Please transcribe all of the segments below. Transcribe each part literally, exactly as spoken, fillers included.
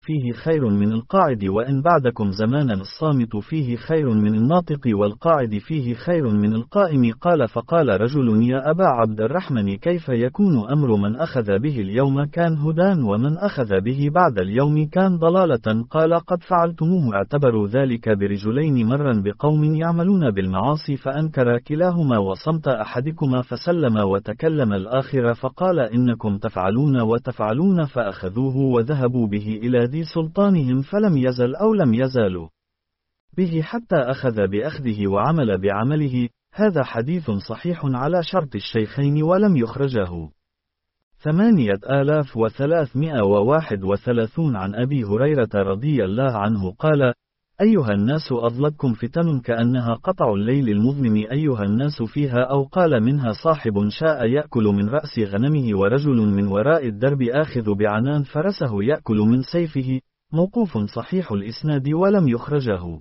فيه خير من القاعد، وإن بعدكم زمانا الصامت فيه خير من الناطق، والقاعد فيه خير من القائم. قال فقال رجل: يا أبا عبد الرحمن، كيف يكون أمر من أخذ به اليوم كان هدى، ومن أخذ به بعد اليوم كان ضلالة؟ قال: قد فعلتموه. اعتبروا ذلك برجلين مرا بقوم يعملون بالمعاصي فأنكر كلاهما وصمت أحدكما فسلم وتكلم الآخر فقال: إنكم تفعلون وتفعلون، فأخذوه وذهبوا به إلى ذي سلطانهم، فلم يزل أو لم يزالوا به حتى أخذ بأخذه وعمل بعمله. هذا حديث صحيح على شرط الشيخين ولم يخرجه. ثمانية آلاف وثلاثمائة وواحد وثلاثون عن أبي هريرة رضي الله عنه قال: أيها الناس، أضلتكم فتن كأنها قطع الليل المظلم. أيها الناس فيها، أو قال منها صاحب شاء يأكل من رأس غنمه، ورجل من وراء الدرب آخذ بعنان فرسه يأكل من سيفه. موقوف صحيح الإسناد ولم يخرجه.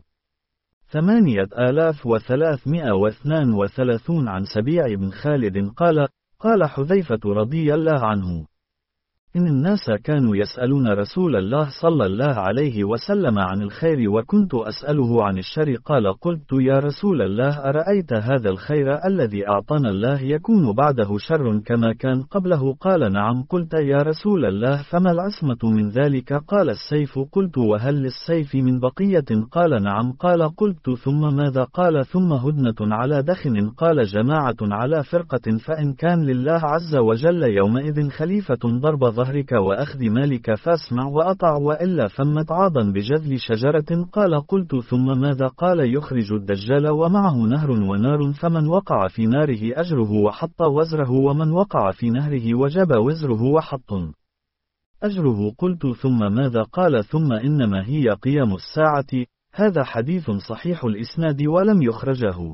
ثمانية آلاف وثلاثمائة واثنان وثلاثون عن سبيع بن خالد قال: قال حذيفة رضي الله عنه: إن الناس كانوا يسألون رسول الله صلى الله عليه وسلم عن الخير، وكنت أسأله عن الشر. قال: قلت: يا رسول الله، أرأيت هذا الخير الذي أعطانا الله يكون بعده شر كما كان قبله؟ قال: نعم. قلت: يا رسول الله، فما العصمة من ذلك؟ قال: السيف. قلت: وهل للسيف من بقية؟ قال: نعم. قال: قلت: ثم ماذا؟ قال: ثم هدنة على دخن. قال: جماعة على فرقة، فإن كان لله عز وجل يومئذ خليفة ضرب ظهرك وأخذ مالك فاسمع وأطع، وإلا فمت عاضا بجذل شجرة. قال: قلت: ثم ماذا؟ قال: يخرج الدجال ومعه نهر ونار، فمن وقع في ناره أجره وحط وزره، ومن وقع في نهره وجب وزره وحط أجره. قلت: ثم ماذا؟ قال: ثم إنما هي قيام الساعة. هذا حديث صحيح الإسناد ولم يخرجه.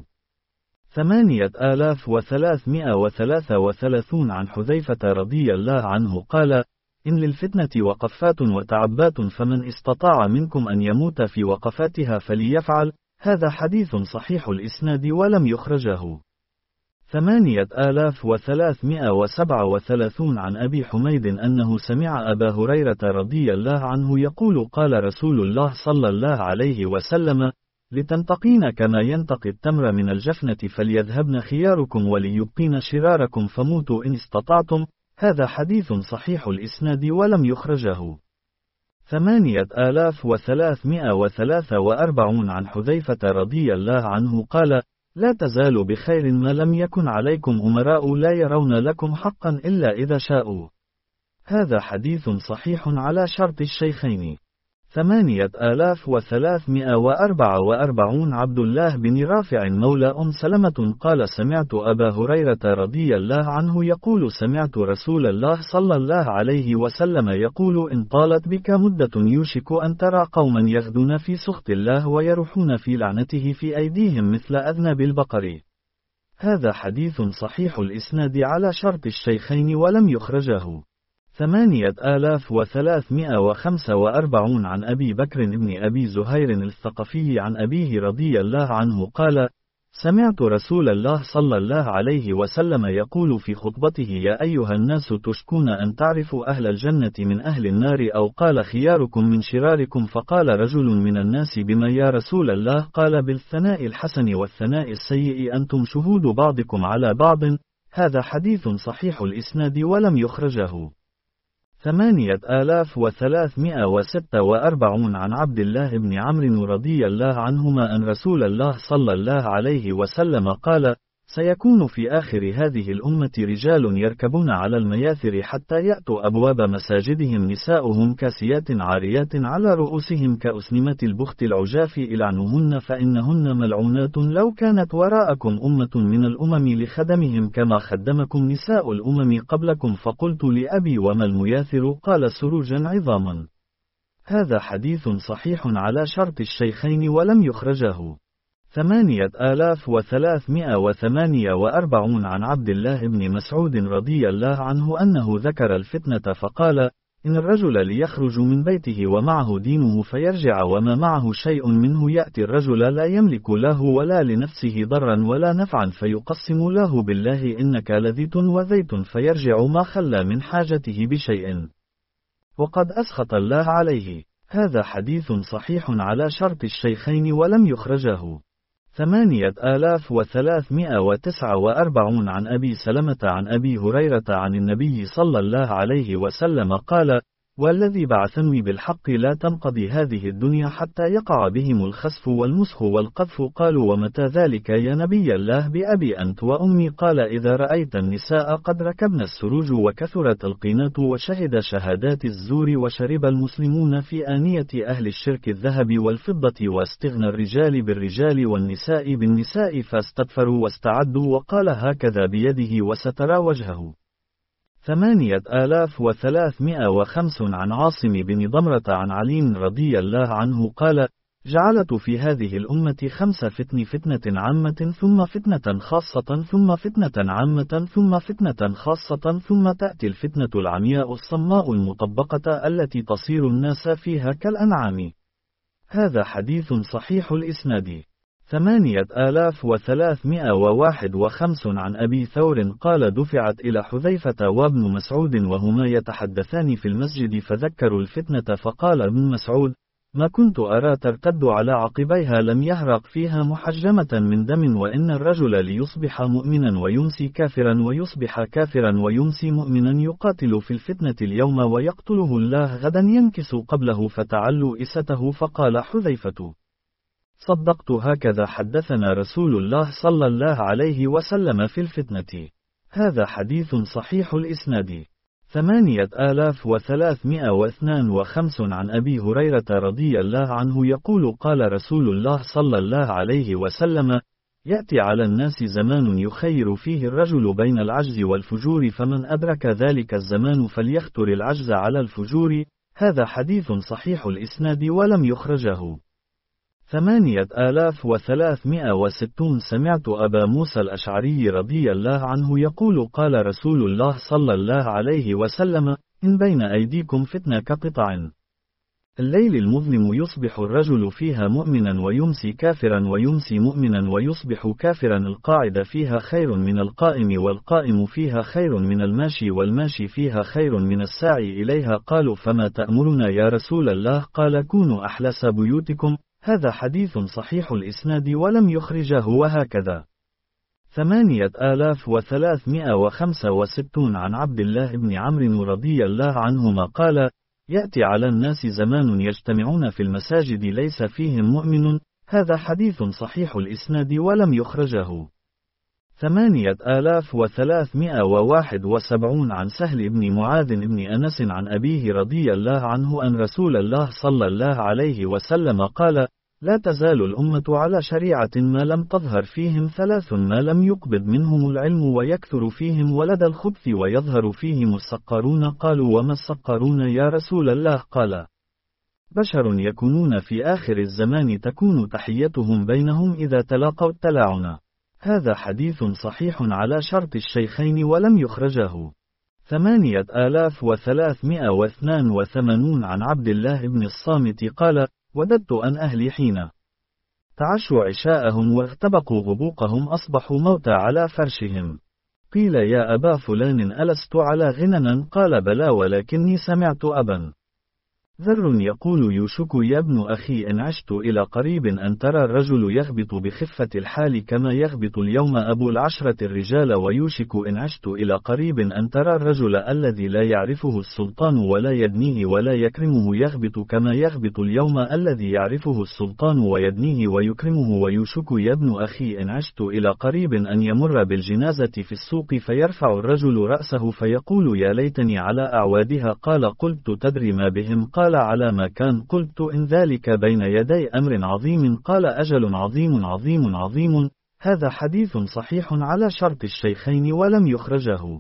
ثمانية آلاف وثلاثمائة وثلاثة وثلاثون عن حذيفة رضي الله عنه قال: إن للفتنة وقفات وتعبات، فمن استطاع منكم أن يموت في وقفاتها فليفعل. هذا حديث صحيح الإسناد ولم يخرجه. ثمانية آلاف وثلاثمائة وسبعة وثلاثون عن أبي حميد أنه سمع أبا هريرة رضي الله عنه يقول: قال رسول الله صلى الله عليه وسلم: لتنتقين كما ينتقي التمر من الجفنة، فليذهبن خياركم وليبقين شراركم، فموتوا إن استطعتم. هذا حديث صحيح الإسناد ولم يخرجه. ثمانية آلاف وثلاثمائة وثلاثة وأربعون عن حذيفة رضي الله عنه قال: لا تزالوا بخير ما لم يكن عليكم أمراء لا يرون لكم حقا إلا إذا شاءوا. هذا حديث صحيح على شرط الشيخين. ثمانية آلاف وثلاثمائة وأربعة وأربعون عبد الله بن رافع مولى أم سلمة قال: سمعت أبا هريرة رضي الله عنه يقول: سمعت رسول الله صلى الله عليه وسلم يقول: إن طالت بك مدة يوشك أن ترى قوما يغدون في سخط الله ويروحون في لعنته في أيديهم مثل أذناب البقر. هذا حديث صحيح الإسناد على شرط الشيخين ولم يخرجه. ثمانية آلاف وثلاثمائة وخمسة وأربعون عن أبي بكر بن أبي زهير الثقفي عن أبيه رضي الله عنه قال: سمعت رسول الله صلى الله عليه وسلم يقول في خطبته: يا أيها الناس، تشكون أن تعرفوا أهل الجنة من أهل النار، أو قال: خياركم من شراركم. فقال رجل من الناس: بما يا رسول الله؟ قال: بالثناء الحسن والثناء السيء، أنتم شهود بعضكم على بعض. هذا حديث صحيح الإسناد ولم يخرجه. ثمانية آلاف وثلاثمائة وستة وأربعون عن عبد الله بن عمرو رضي الله عنهما أن رسول الله صلى الله عليه وسلم قال: سيكون في آخر هذه الأمة رجال يركبون على المياثر حتى يأتوا أبواب مساجدهم نساؤهم كاسيات عاريات على رؤوسهم كأسنمة البخت العجاف، إلعنوهن فإنهن ملعونات. لو كانت وراءكم أمة من الأمم لخدمهم كما خدمكم نساء الأمم قبلكم. فقلت لأبي: وما المياثر؟ قال: سروجا عظاما. هذا حديث صحيح على شرط الشيخين ولم يخرجه. ثمانية آلاف وثلاثمائة وثمانية وأربعون عن عبد الله بن مسعود رضي الله عنه أنه ذكر الفتنة فقال: إن الرجل ليخرج من بيته ومعه دينه فيرجع وما معه شيء منه، يأتي الرجل لا يملك له ولا لنفسه ضرا ولا نفعا، فيقسم له بالله: إنك لذيت وذيت، فيرجع ما خلى من حاجته بشيء وقد أسخط الله عليه. هذا حديث صحيح على شرط الشيخين ولم يخرجه. ثمانية آلاف وثلاثمائة وتسعة وأربعون عن أبي سلمة عن أبي هريرة عن النبي صلى الله عليه وسلم قال: والذي بعثني بالحق لا تنقضي هذه الدنيا حتى يقع بهم الخسف والمسخ والقذف. قالوا: ومتى ذلك يا نبي الله؟ بأبي أنت وأمي. قال: إذا رأيت النساء قد ركبن السروج وكثرت القينات وشهد شهادات الزور وشرب المسلمون في آنية أهل الشرك الذهب والفضة واستغنى الرجال بالرجال والنساء بالنساء فاستغفروا واستعدوا. وقال هكذا بيده وسترى وجهه. ثمانية آلاف وثلاثمائة وخمس عن عاصم بن ضمرة عن علي رضي الله عنه قال: جعلت في هذه الأمة خمس فتن: فتنة عامة ثم فتنة خاصة ثم فتنة عامة ثم فتنة خاصة ثم تأتي الفتنة العمياء الصماء المطبقة التي تصير الناس فيها كالأنعام. هذا حديث صحيح الإسناد. ثمانية آلاف وثلاثمائة وواحد وخمس عن أبي ثور قال: دفعت إلى حذيفة وابن مسعود وهما يتحدثان في المسجد فذكروا الفتنة، فقال ابن مسعود: ما كنت أرى ترتد على عقبيها لم يهرق فيها محجمة من دم، وإن الرجل ليصبح مؤمنا ويمسي كافرا ويصبح كافرا ويمسي مؤمنا يقاتل في الفتنة اليوم ويقتله الله غدا ينكس قبله فتعلوا إسته. فقال حذيفة: صدقت، هكذا حدثنا رسول الله صلى الله عليه وسلم في الفتنة. هذا حديث صحيح الإسناد. ثمانية آلاف وثلاثمائة واثنان وخمس عن أبي هريرة رضي الله عنه يقول: قال رسول الله صلى الله عليه وسلم: يأتي على الناس زمان يخير فيه الرجل بين العجز والفجور، فمن أدرك ذلك الزمان فليختر العجز على الفجور. هذا حديث صحيح الإسناد ولم يخرجه. ثمانية آلاف وثلاثمائة وستون سمعت أبا موسى الأشعري رضي الله عنه يقول: قال رسول الله صلى الله عليه وسلم: إن بين أيديكم فتنة كقطع الليل المظلم يصبح الرجل فيها مؤمنا ويمسي كافرا ويمسي مؤمنا ويصبح كافرا، القاعد فيها خير من القائم والقائم فيها خير من الماشي والماشي فيها خير من الساعي إليها. قالوا: فما تأمرنا يا رسول الله؟ قال: كونوا أحلس بيوتكم. هذا حديث صحيح الإسناد ولم يخرجه. وهكذا. ثمانية آلاف وثلاثمائة وخمسة وستون عن عبد الله بن عمرو رضي الله عنهما قال: يأتي على الناس زمان يجتمعون في المساجد ليس فيهم مؤمن. هذا حديث صحيح الإسناد ولم يخرجه. ثمانية آلاف وثلاثمائة وواحد وسبعون عن سهل بن معاذ بن أنس عن أبيه رضي الله عنه أن رسول الله صلى الله عليه وسلم قال: لا تزال الأمة على شريعة ما لم تظهر فيهم ثلاث: ما لم يقبض منهم العلم ويكثر فيهم ولد الخبث ويظهر فيهم السقارون. قالوا: وما السقارون يا رسول الله؟ قال: بشر يكونون في آخر الزمان تكون تحيتهم بينهم إذا تلاقوا التلاعن. هذا حديث صحيح على شرط الشيخين ولم يخرجه. ثمانية آلاف وثلاثمائة واثنان وثمانون عن عبد الله بن الصامت قال: وددت أن أهلي حين تعشوا عشاءهم واغتبقوا غبوقهم أصبحوا موتى على فرشهم. قيل: يا أبا فلان ألست على غننا؟ قال: بلى، ولكني سمعت أبا ذر يقول: يوشك يا ابن أخي إن عشت إلى قريب أن ترى الرجل يغبط بخفة الحال كما يغبط اليوم أبو العشرة الرجال، ويوشك إن عشت إلى قريب أن ترى الرجل الذي لا يعرفه السلطان ولا يدنيه ولا يكرمه يغبط كما يغبط اليوم الذي يعرفه السلطان ويدنيه ويكرمه. ويوشك يا ابن أخي إن عشت إلى قريب أن يمر بالجنازة في السوق فيرفع الرجل رأسه فيقول: يا ليتني على أعوادها. قال: قلت: تدري ما بهم؟ قال: على ما كان. قلت: إن ذلك بين يدي أمر عظيم. قال: أجل عظيم عظيم عظيم. هذا حديث صحيح على شرط الشيخين ولم يخرجه.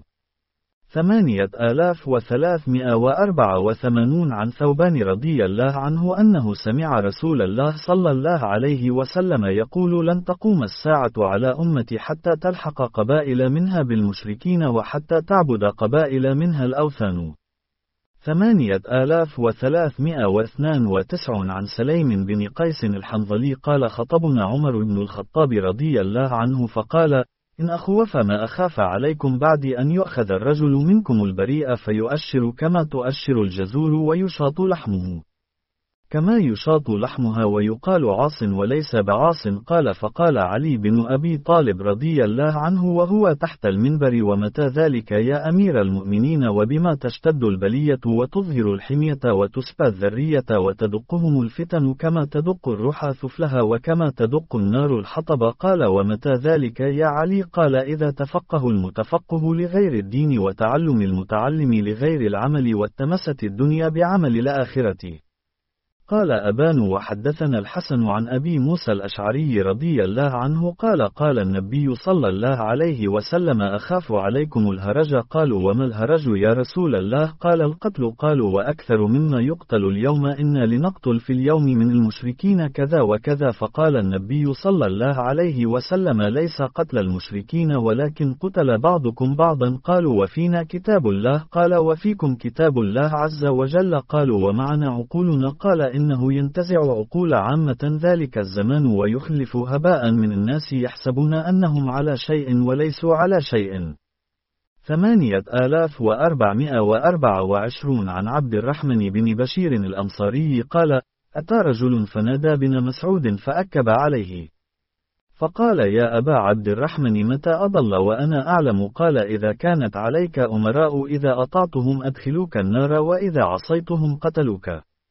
ثمانية آلاف وثلاثمائة وأربعة وثمانون عن ثوبان رضي الله عنه أنه سمع رسول الله صلى الله عليه وسلم يقول: لن تقوم الساعة على أمتي حتى تلحق قبائل منها بالمشركين وحتى تعبد قبائل منها الأوثان. ثمانية آلاف وثلاثمائة واثنان وتسعون عن سليم بن قيس الحنظلي قال: خطبنا عمر بن الخطاب رضي الله عنه فقال: إن أخوف ما أخاف عليكم بعد أن يؤخذ الرجل منكم البريء فيؤشر كما تؤشر الجزور ويشاط لحمه كما يشاط لحمها ويقال عاص وليس بعاص. قال فقال علي بن أبي طالب رضي الله عنه وهو تحت المنبر: ومتى ذلك يا أمير المؤمنين؟ وبما تشتد البلية وتظهر الحمية وتسبى الذرية وتدقهم الفتن كما تدق الرحى ثفلها وكما تدق النار الحطب. قال ومتى ذلك يا علي؟ قال إذا تفقه المتفقه لغير الدين وتعلم المتعلم لغير العمل واتمست الدنيا بعمل الآخرة. قال أبان وحدثنا الحسن عن أبي موسى الأشعري رضي الله عنه قال قال النبي صلى الله عليه وسلم: أخاف عليكم الهرج. قالوا وما الهرج يا رسول الله؟ قال القتل. قالوا وأكثر مما يقتل اليوم؟ إنا لنقتل في اليوم من المشركين كذا وكذا. فقال النبي صلى الله عليه وسلم: ليس قتل المشركين ولكن قتل بعضكم بعضا. قالوا وفينا كتاب الله؟ قال وفيكم كتاب الله عز وجل. قالوا ومعنا عقولنا؟ قال إنه ينتزع عقول عامة ذلك الزمان ويخلف هباء من الناس يحسبون أنهم على شيء وليسوا على شيء. ثمانية آلاف وأربعمائة وأربعة وعشرون عن عبد الرحمن بن بشير الأنصاري قال: أتى رجل فنادى بن مسعود فأكب عليه فقال: يا أبا عبد الرحمن متى أضل وأنا أعلم؟ قال: إذا كانت عليك أمراء إذا أطعتهم أدخلوك النار وإذا عصيتهم قتلوك.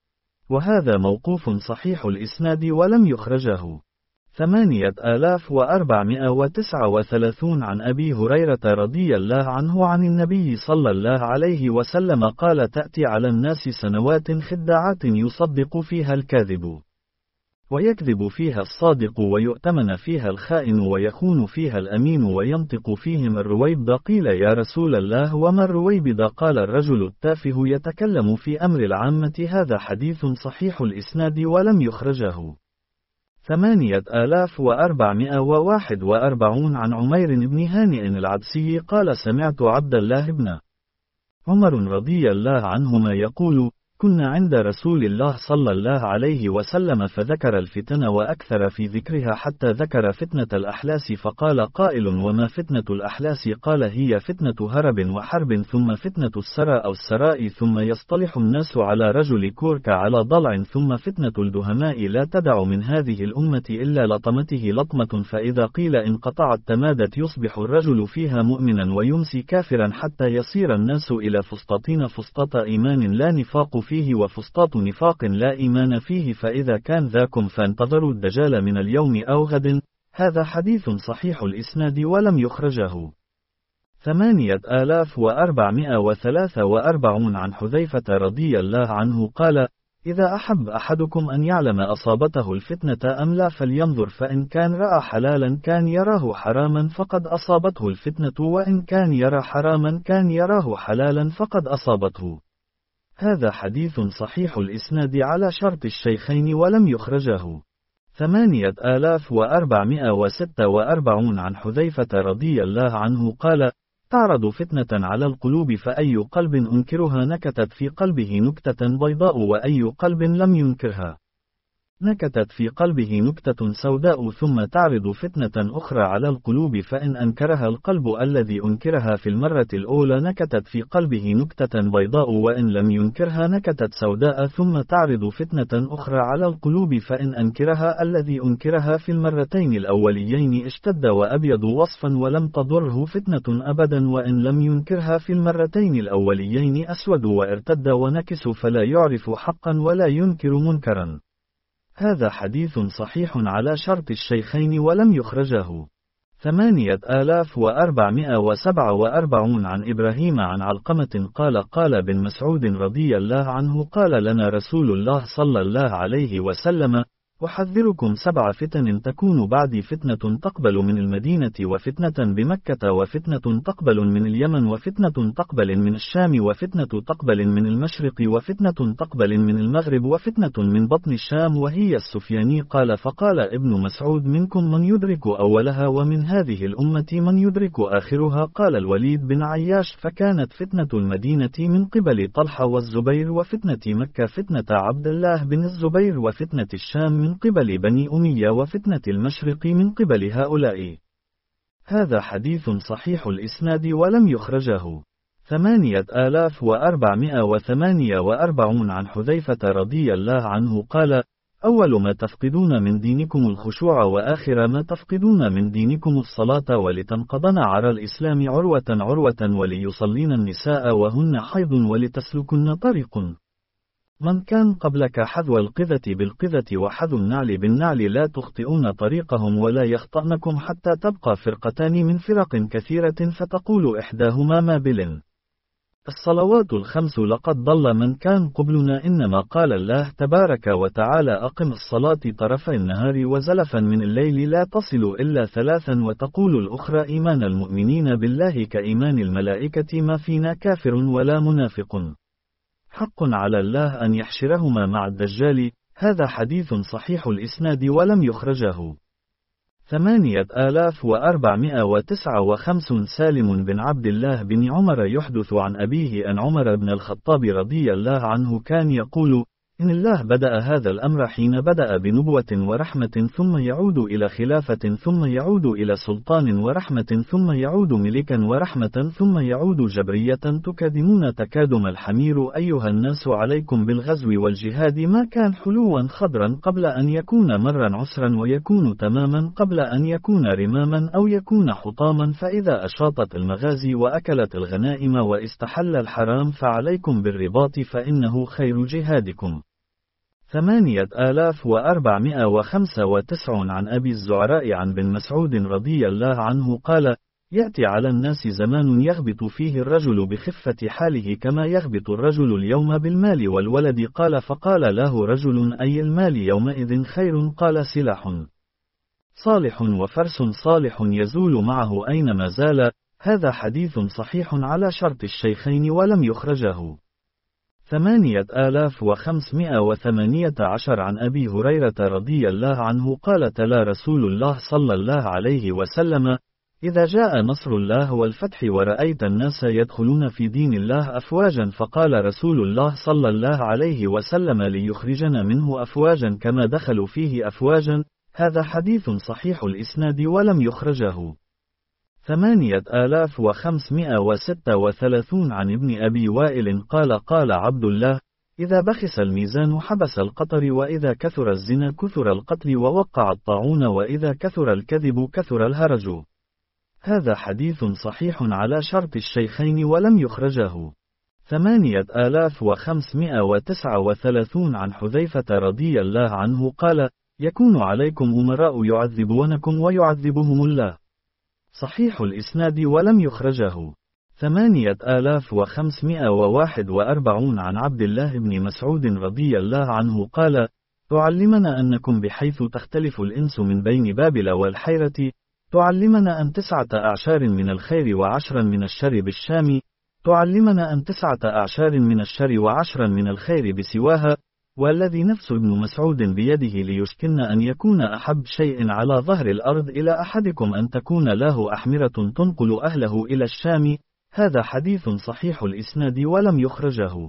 وهذا موقوف صحيح الإسناد ولم يخرجه. ثمانية آلاف وأربعمائة وتسعة وثلاثون عن أبي هريرة رضي الله عنه عن النبي صلى الله عليه وسلم قال: تأتي على الناس سنوات خداعات يصدق فيها الكاذب ويكذب فيها الصادق ويؤتمن فيها الخائن ويخون فيها الأمين وينطق فيهم الرويبض. قيل يا رسول الله وما الرويبض؟ قال: الرجل التافه يتكلم في أمر العامة. هذا حديث صحيح الإسناد ولم يخرجه. ثمانية آلاف وأربعمائة وواحد وأربعون عن عمير بن هانئ العبسي قال: سمعت عبد الله بن عمر رضي الله عنهما يقول: كنا عند رسول الله صلى الله عليه وسلم فذكر الفتن وأكثر في ذكرها حتى ذكر فتنة الأحلاس فقال قائل: وما فتنة الأحلاس؟ قال: هي فتنة هرب وحرب ثم فتنة السراء أو السراء ثم يصطلح الناس على رجل كورك على ضلع ثم فتنة الدهماء لا تدع من هذه الأمة إلا لطمته لطمة فإذا قيل انقطعت تمادت يصبح الرجل فيها مؤمنا ويمسي كافرا حتى يصير الناس إلى فسطاطين فسطاط إيمان لا نفاق فيه فيه وفسطاط نفاق لا إيمان فيه فإذا كان ذاكم فانتظروا الدجال من اليوم أو غد. هذا حديث صحيح الإسناد ولم يخرجه. ثمانية آلاف وأربعمائة وثلاثة وأربعون عن حذيفة رضي الله عنه قال: إذا أحب أحدكم أن يعلم أصابته الفتنة أم لا فلينظر فإن كان رأى حلالا كان يراه حراما فقد أصابته الفتنة وإن كان يرى حراما كان يراه حلالا فقد أصابته. هذا حديث صحيح الإسناد على شرط الشيخين ولم يخرجه. ثمانية آلاف وأربعمائة وستة وأربعون عن حذيفة رضي الله عنه قال: تعرض فتنة على القلوب فأي قلب أنكرها نكتت في قلبه نكتة بيضاء وأي قلب لم ينكرها نكتت في قلبه نكتة سوداء ثم تعرض فتنة أخرى على القلوب فإن أنكرها القلب الذي أنكرها في المرة الأولى نكتت في قلبه نكتة بيضاء وإن لم ينكرها نكتت سوداء ثم تعرض فتنة أخرى على القلوب فإن أنكرها الذي أنكرها في المرتين الأوليين اشتد وأبيض وصفا ولم تضره فتنة أبدا وإن لم ينكرها في المرتين الأوليين أسود وارتد ونكس فلا يعرف حقا ولا ينكر منكرا. هذا حديث صحيح على شرط الشيخين ولم يخرجه. ثمانية آلاف وأربعمائة وسبعة وأربعون عن إبراهيم عن علقمة قال: قال بن مسعود رضي الله عنه قال لنا رسول الله صلى الله عليه وسلم: أحذركم سبع فتن تكون بعدي فتنة تقبل من المدينة وفتنة بمكة وفتنة تقبل من اليمن وفتنة تقبل من الشام وفتنة تقبل من المشرق وفتنة تقبل من المغرب وفتنة من بطن الشام وهي السفياني. قال فقال ابن مسعود: منكم من يدرك أولها ومن هذه الأمة من يدرك آخرها. قال الوليد بن عياش: فكانت فتنة المدينة من قبل طلحة والزبير وفتنة مكة فتنة عبد الله بن الزبير وفتنة الشام من قبل بني أمية وفتنة المشرق من قبل هؤلاء. هذا حديث صحيح الإسناد ولم يخرجه. ثمانية آلاف وأربعمائة وثمانية وأربعون عن حذيفة رضي الله عنه قال: أول ما تفقدون من دينكم الخشوع، وآخر ما تفقدون من دينكم الصلاة، ولتنقضن عرى الإسلام عروة عروة، وليصلين النساء وهن حيض، ولتسلكن طريق من كان قبلك حذو القذة بالقذة وحذو النعل بالنعل، لا تخطئون طريقهم ولا يخطأنكم، حتى تبقى فرقتان من فرق كثيرة فتقول إحداهما ما بلن الصلوات الخمس لقد ضل من كان قبلنا، إنما قال الله تبارك وتعالى: أقم الصلاة طرفي النهار وزلفا من الليل لا تصل إلا ثلاثا، وتقول الأخرى: إيمان المؤمنين بالله كإيمان الملائكة، ما فينا كافر ولا منافق، حق على الله أن يحشرهما مع الدجال. هذا حديث صحيح الإسناد ولم يخرجه. ثمانية آلاف وأربعمائة وتسعة وخمسون سالم بن عبد الله بن عمر يحدث عن أبيه أن عمر بن الخطاب رضي الله عنه كان يقول: إن الله بدأ هذا الأمر حين بدأ بنبوة ورحمة، ثم يعود إلى خلافة، ثم يعود إلى سلطان ورحمة، ثم يعود ملكا ورحمة، ثم يعود جبرية، تكادمون تكادم الحمير. أيها الناس، عليكم بالغزو والجهاد، ما كان حلوا خضرا قبل أن يكون مرا عسرا، ويكون تماما قبل أن يكون رماما أو يكون حطاما، فإذا أشاطت المغازي وأكلت الغنائم واستحل الحرام، فعليكم بالرباط، فإنه خير جهادكم. ثمانية آلاف وأربعمائة وخمسة وتسعون عن أبي الزعراء عن بن مسعود رضي الله عنه قال: يأتي على الناس زمان يغبط فيه الرجل بخفة حاله كما يغبط الرجل اليوم بالمال والولد. قال: فقال له رجل: أي المال يومئذ خير؟ قال: سلاح صالح وفرس صالح يزول معه أينما زال. هذا حديث صحيح على شرط الشيخين ولم يخرجه. ثمانية آلاف وخمسمائة وثمانية عشر عن أبي هريرة رضي الله عنه قال: تلا رسول الله صلى الله عليه وسلم: إذا جاء نصر الله والفتح ورأيت الناس يدخلون في دين الله أفواجا، فقال رسول الله صلى الله عليه وسلم: ليخرجنا منه أفواجا كما دخلوا فيه أفواجا. هذا حديث صحيح الإسناد ولم يخرجه. ثمانية آلاف وخمسمائة وستة وثلاثون عن ابن أبي وائل قال: قال عبد الله: إذا بخس الميزان حبس القطر، وإذا كثر الزنا كثر القتل، ووقع الطاعون، وإذا كثر الكذب كثر الهرج. هذا حديث صحيح على شرط الشيخين ولم يخرجه. ثمانية آلاف وخمسمائة وتسعة وثلاثون عن حذيفة رضي الله عنه قال: يكون عليكم أمراء يعذبونكم ويعذبهم الله. صحيح الإسناد ولم يخرجه. ثمانية آلاف وخمسمائة وواحد وأربعون عن عبد الله بن مسعود رضي الله عنه قال: تعلمنا أنكم بحيث تختلف الإنس من بين بابل والحيرة، تعلمنا أن تسعة أعشار من الخير وعشرا من الشر بالشام، تعلمنا أن تسعة أعشار من الشر وعشرا من الخير بسواها، والذي نفس ابن مسعود بيده ليشكن أن يكون أحب شيء على ظهر الأرض إلى أحدكم أن تكون له أحمرة تنقل أهله إلى الشام. هذا حديث صحيح الإسناد ولم يخرجه.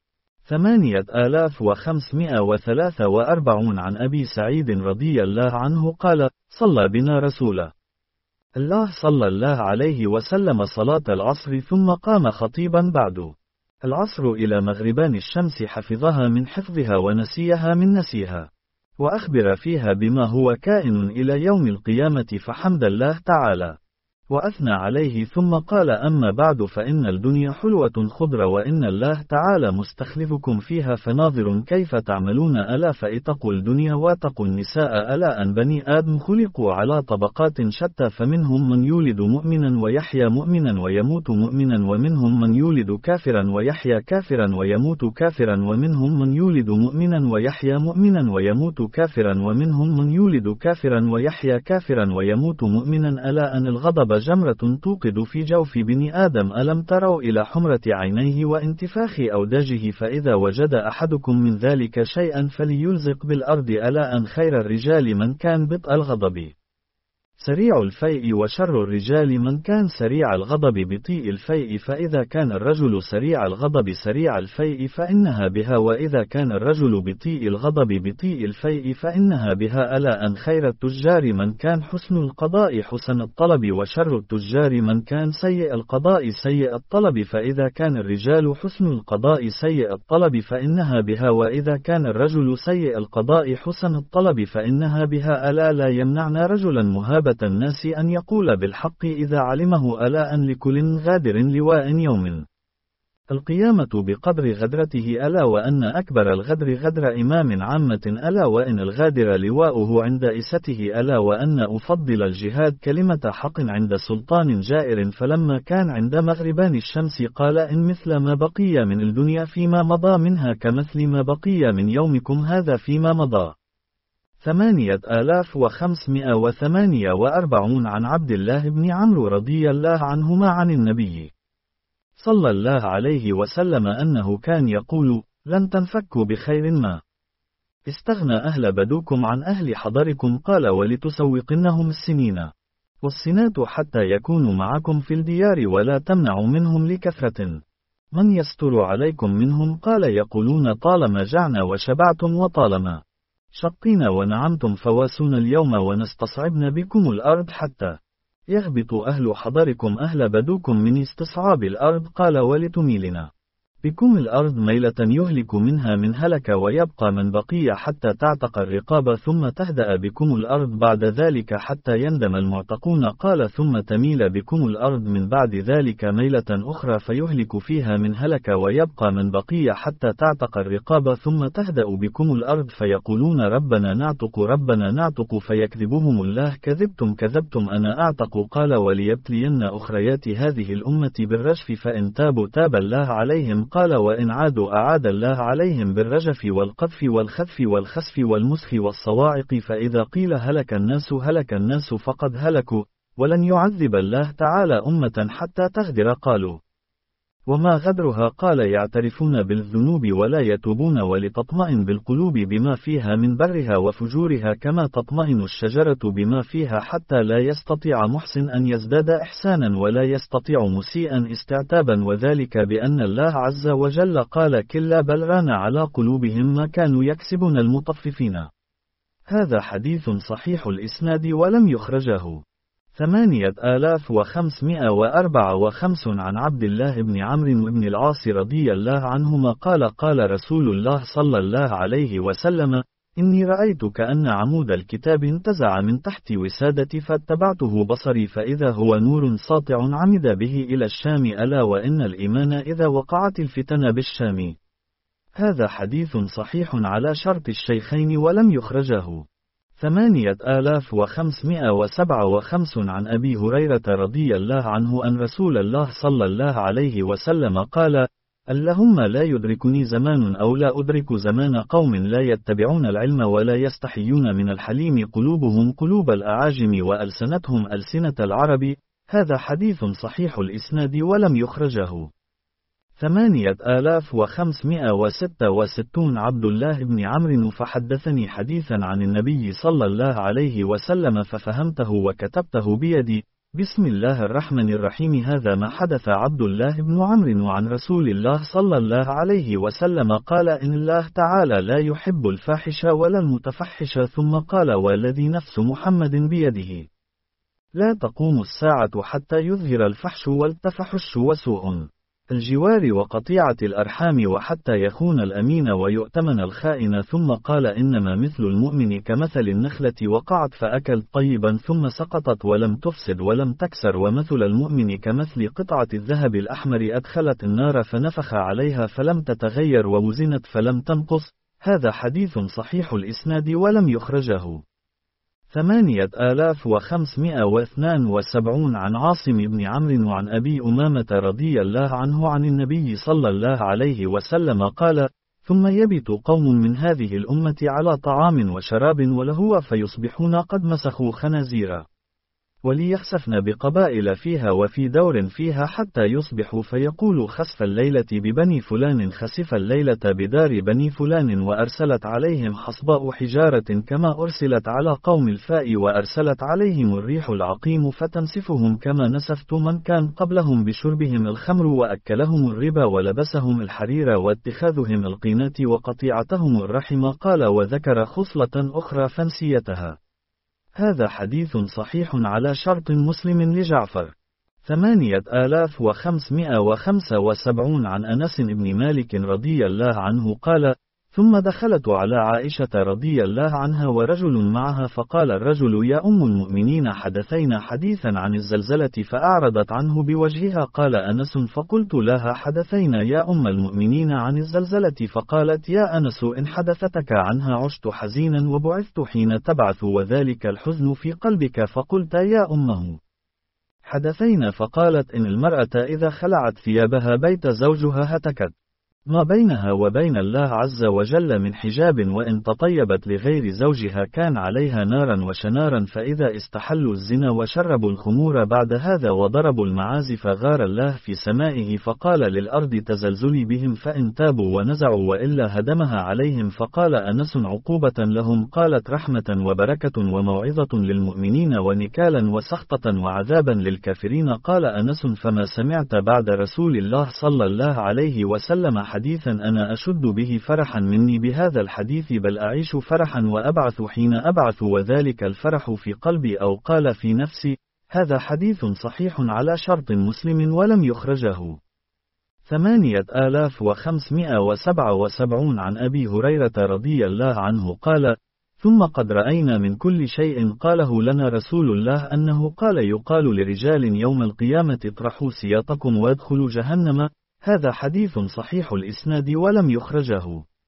ثمانية آلاف وخمسمائة وثلاثة وأربعون عن أبي سعيد رضي الله عنه قال: صلى بنا رسول الله صلى الله عليه وسلم صلاة العصر، ثم قام خطيبا بعد العصر إلى مغربان الشمس، حفظها من حفظها ونسيها من نسيها، وأخبر فيها بما هو كائن إلى يوم القيامة، فحمد الله تعالى وأثنى عليه، ثم قال: أما بعد، فإن الدنيا حلوة خضرة، وإن الله تعالى مستخلفكم فيها، فناظر كيف تعملون. ألا فاتقوا الدنيا واتقوا النساء. ألا أن بني آدم خلقوا على طبقات شتى، فمنهم من يولد مؤمنا ويحيى مؤمنا ويموت مؤمنا، ومنهم من يولد كافرا ويحيى كافرا ويموت كافرا، ومنهم من يولد مؤمنا ويحيى مؤمنا ويموت كافرا، ومنهم من يولد كافرا ويحيى كافرا ويموت مؤمنا. ألا أن الغضب جمرة توقد في جوف بني آدم. ألم تروا إلى حمرة عينيه وانتفاخ أوداجه؟ فإذا وجد أحدكم من ذلك شيئا فليلزق بالأرض. ألا أن خير الرجال من كان بطء الغضب. سريع الفيء وشر الرجال من كان سريع الغضب بطيء الفيء، فإذا كان الرجل سريع الغضب سريع الفيء فإنها بها، وإذا كان الرجل بطيء الغضب بطيء الفيء فإنها بها. ألا أن خير التجار من كان حسن القضاء حسن الطلب، وشر التجار من كان سيء القضاء سيء الطلب، فإذا كان الرجال حسن القضاء سيء الطلب فإنها بها، وإذا كان الرجل سيء القضاء حسن الطلب فإنها بها. ألا لا يمنعنا رجلا مهابة الناس أن يقول بالحق إذا علمه، ألا أن لكل غادر لواء يوم القيامة بقدر غدرته، ألا وأن أكبر الغدر غدر إمام عامة، ألا وإن الغادر لواؤه عند إسته، ألا وأن أفضل الجهاد كلمة حق عند سلطان جائر. فلما كان عند مغربان الشمس قال إن مثل ما بقي من الدنيا فيما مضى منها كمثل ما بقي من يومكم هذا فيما مضى. ثمانية آلاف وخمسمائة وثمانية وأربعون عن عبد الله بن عمرو رضي الله عنهما عن النبي صلى الله عليه وسلم أنه كان يقول: لن تنفكوا بخير ما استغنى أهل بدوكم عن أهل حضركم، قال: ولتسوقنهم السنين والسنات حتى يكونوا معكم في الديار ولا تمنعوا منهم لكثرة من يستر عليكم منهم، قال: يقولون طالما جعنا وشبعتم، وطالما شقينا ونعمتم فواسونا اليوم، ونستصعبنا بكم الأرض حتى يهبط أهل حضركم أهل بدوكم من استصعاب الأرض، قال: ولتميلنا بكم الأرض ميلة يهلك منها من هلك ويبقى من بقي حتى تعتق الرقاب، ثم تهدأ بكم الأرض بعد ذلك حتى يندم المعتقون، قال: ثم تميل بكم الأرض من بعد ذلك ميلة أخرى فيهلك فيها من هلك ويبقى من بقي حتى تعتق الرقاب، ثم تهدأ بكم الأرض فيقولون ربنا نعتق ربنا نعتق، فيكذبهم الله: كذبتم كذبتم أنا أعتق، قال: وليبتلين أخريات هذه الأمة بالرجف، فإن تابوا تاب الله عليهم، قال: وإن عادوا أعاد الله عليهم بالرجف والقذف والخذف والخسف والمسخ والصواعق، فإذا قيل هلك الناس هلك الناس فقد هلكوا، ولن يعذب الله تعالى أمة حتى تغدر، قالوا: وما غدرها؟ قال: يعترفون بالذنوب ولا يتوبون، ولتطمئن بالقلوب بما فيها من برها وفجورها، كما تطمئن الشجرة بما فيها، حتى لا يستطيع محسن أن يزداد إحسانا ولا يستطيع مسيئا استعتابا، وذلك بأن الله عز وجل قال: كلا بل ران على قلوبهم ما كانوا يكسبون المطففين. هذا حديث صحيح الإسناد ولم يخرجه. ثمانية آلاف وخمسمائة وأربعة وخمسون عن عبد الله بن عمرو بن العاص رضي الله عنهما قال: قال رسول الله صلى الله عليه وسلم: إني رأيت كأن عمود الكتاب انتزع من تحت وسادتي، فاتبعته بصري فإذا هو نور ساطع عمد به إلى الشام، ألا وإن الإيمان إذا وقعت الفتن بالشام. هذا حديث صحيح على شرط الشيخين ولم يخرجه. ثمانية آلاف وخمسمائة وسبعة وخمسون عن أبي هريرة رضي الله عنه أن رسول الله صلى الله عليه وسلم قال: اللهم لا يدركني زمان أو لا أدرك زمان قوم لا يتبعون العلم ولا يستحيون من الحليم، قلوبهم قلوب الأعاجم وألسنتهم ألسنة العرب. هذا حديث صحيح الإسناد ولم يخرجه. ثمانية آلاف وخمسمائة وستة وستون عبد الله بن عمرو فحدثني حديثا عن النبي صلى الله عليه وسلم ففهمته وكتبته بيدي: بسم الله الرحمن الرحيم. هذا ما حدث عبد الله بن عمرو عن رسول الله صلى الله عليه وسلم قال: إن الله تعالى لا يحب الفاحش ولا المتفحش، ثم قال: والذي نفس محمد بيده لا تقوم الساعة حتى يظهر الفحش والتفحش وسوء الجوار وقطيعة الأرحام، وحتى يخون الأمين ويؤتمن الخائن. ثم قال: إنما مثل المؤمن كمثل النخلة وقعت فأكلت طيبا ثم سقطت ولم تفسد ولم تكسر، ومثل المؤمن كمثل قطعة الذهب الأحمر أدخلت النار فنفخ عليها فلم تتغير ووزنت فلم تنقص. هذا حديث صحيح الإسناد ولم يخرجه. ثمانية آلاف وخمسمائة واثنان وسبعون عن عاصم بن عمرو عن أبي أمامة رضي الله عنه عن النبي صلى الله عليه وسلم قال: ثم يبت قوم من هذه الأمة على طعام وشراب ولهو فيصبحون قد مسخوا خنازيرا وليخسفن بقبائل فيها وفي دور فيها حتى يصبحوا فيقول خسف الليلة ببني فلان خسف الليلة بدار بني فلان وأرسلت عليهم حصباء حجارة كما أرسلت على قوم الفاء وأرسلت عليهم الريح العقيم فتنسفهم كما نسفت من كان قبلهم بشربهم الخمر وأكلهم الربا ولبسهم الحرير واتخاذهم القينات وقطيعتهم الرحم قال وذكر خصلة أخرى فنسيتها. هذا حديث صحيح على شرط مسلم لجعفر. ثمانية آلاف وخمسمائة وخمسة وسبعون عن أنس بن مالك رضي الله عنه قال: ثم دخلت على عائشة رضي الله عنها ورجل معها فقال الرجل يا أم المؤمنين حدثينا حديثا عن الزلزلة فأعرضت عنه بوجهها. قال أنس فقلت لها حدثينا يا أم المؤمنين عن الزلزلة فقالت يا أنس إن حدثتك عنها عشت حزينا وبعثت حين تبعث وذلك الحزن في قلبك. فقلت يا أمه حدثينا فقالت إن المرأة إذا خلعت ثيابها بيت زوجها هتكت ما بينها وبين الله عز وجل من حجاب وإن تطيبت لغير زوجها كان عليها نارا وشنارا. فإذا استحلوا الزنا وشربوا الخمور بعد هذا وضربوا المعازف غار الله في سمائه فقال للأرض تزلزلي بهم فإن تابوا ونزعوا وإلا هدمها عليهم. فقال أنس عقوبة لهم قالت رحمة وبركة وموعظة للمؤمنين ونكالا وسخطة وعذابا للكافرين. قال أنس فما سمعت بعد رسول الله صلى الله عليه وسلم حديثا أنا أشد به فرحا مني بهذا الحديث بل أعيش فرحا وأبعث حين أبعث وذلك الفرح في قلبي أو قال في نفسي. هذا حديث صحيح على شرط مسلم ولم يخرجه. ثمانية آلاف وخمسمائة وسبعة وسبعون عن أبي هريرة رضي الله عنه قال: ثم قد رأينا من كل شيء قاله لنا رسول الله أنه قال يقال لرجال يوم القيامة اطرحوا سياطكم وادخلوا جهنم. هذا حديث صحيح الإسناد ولم يخرجه.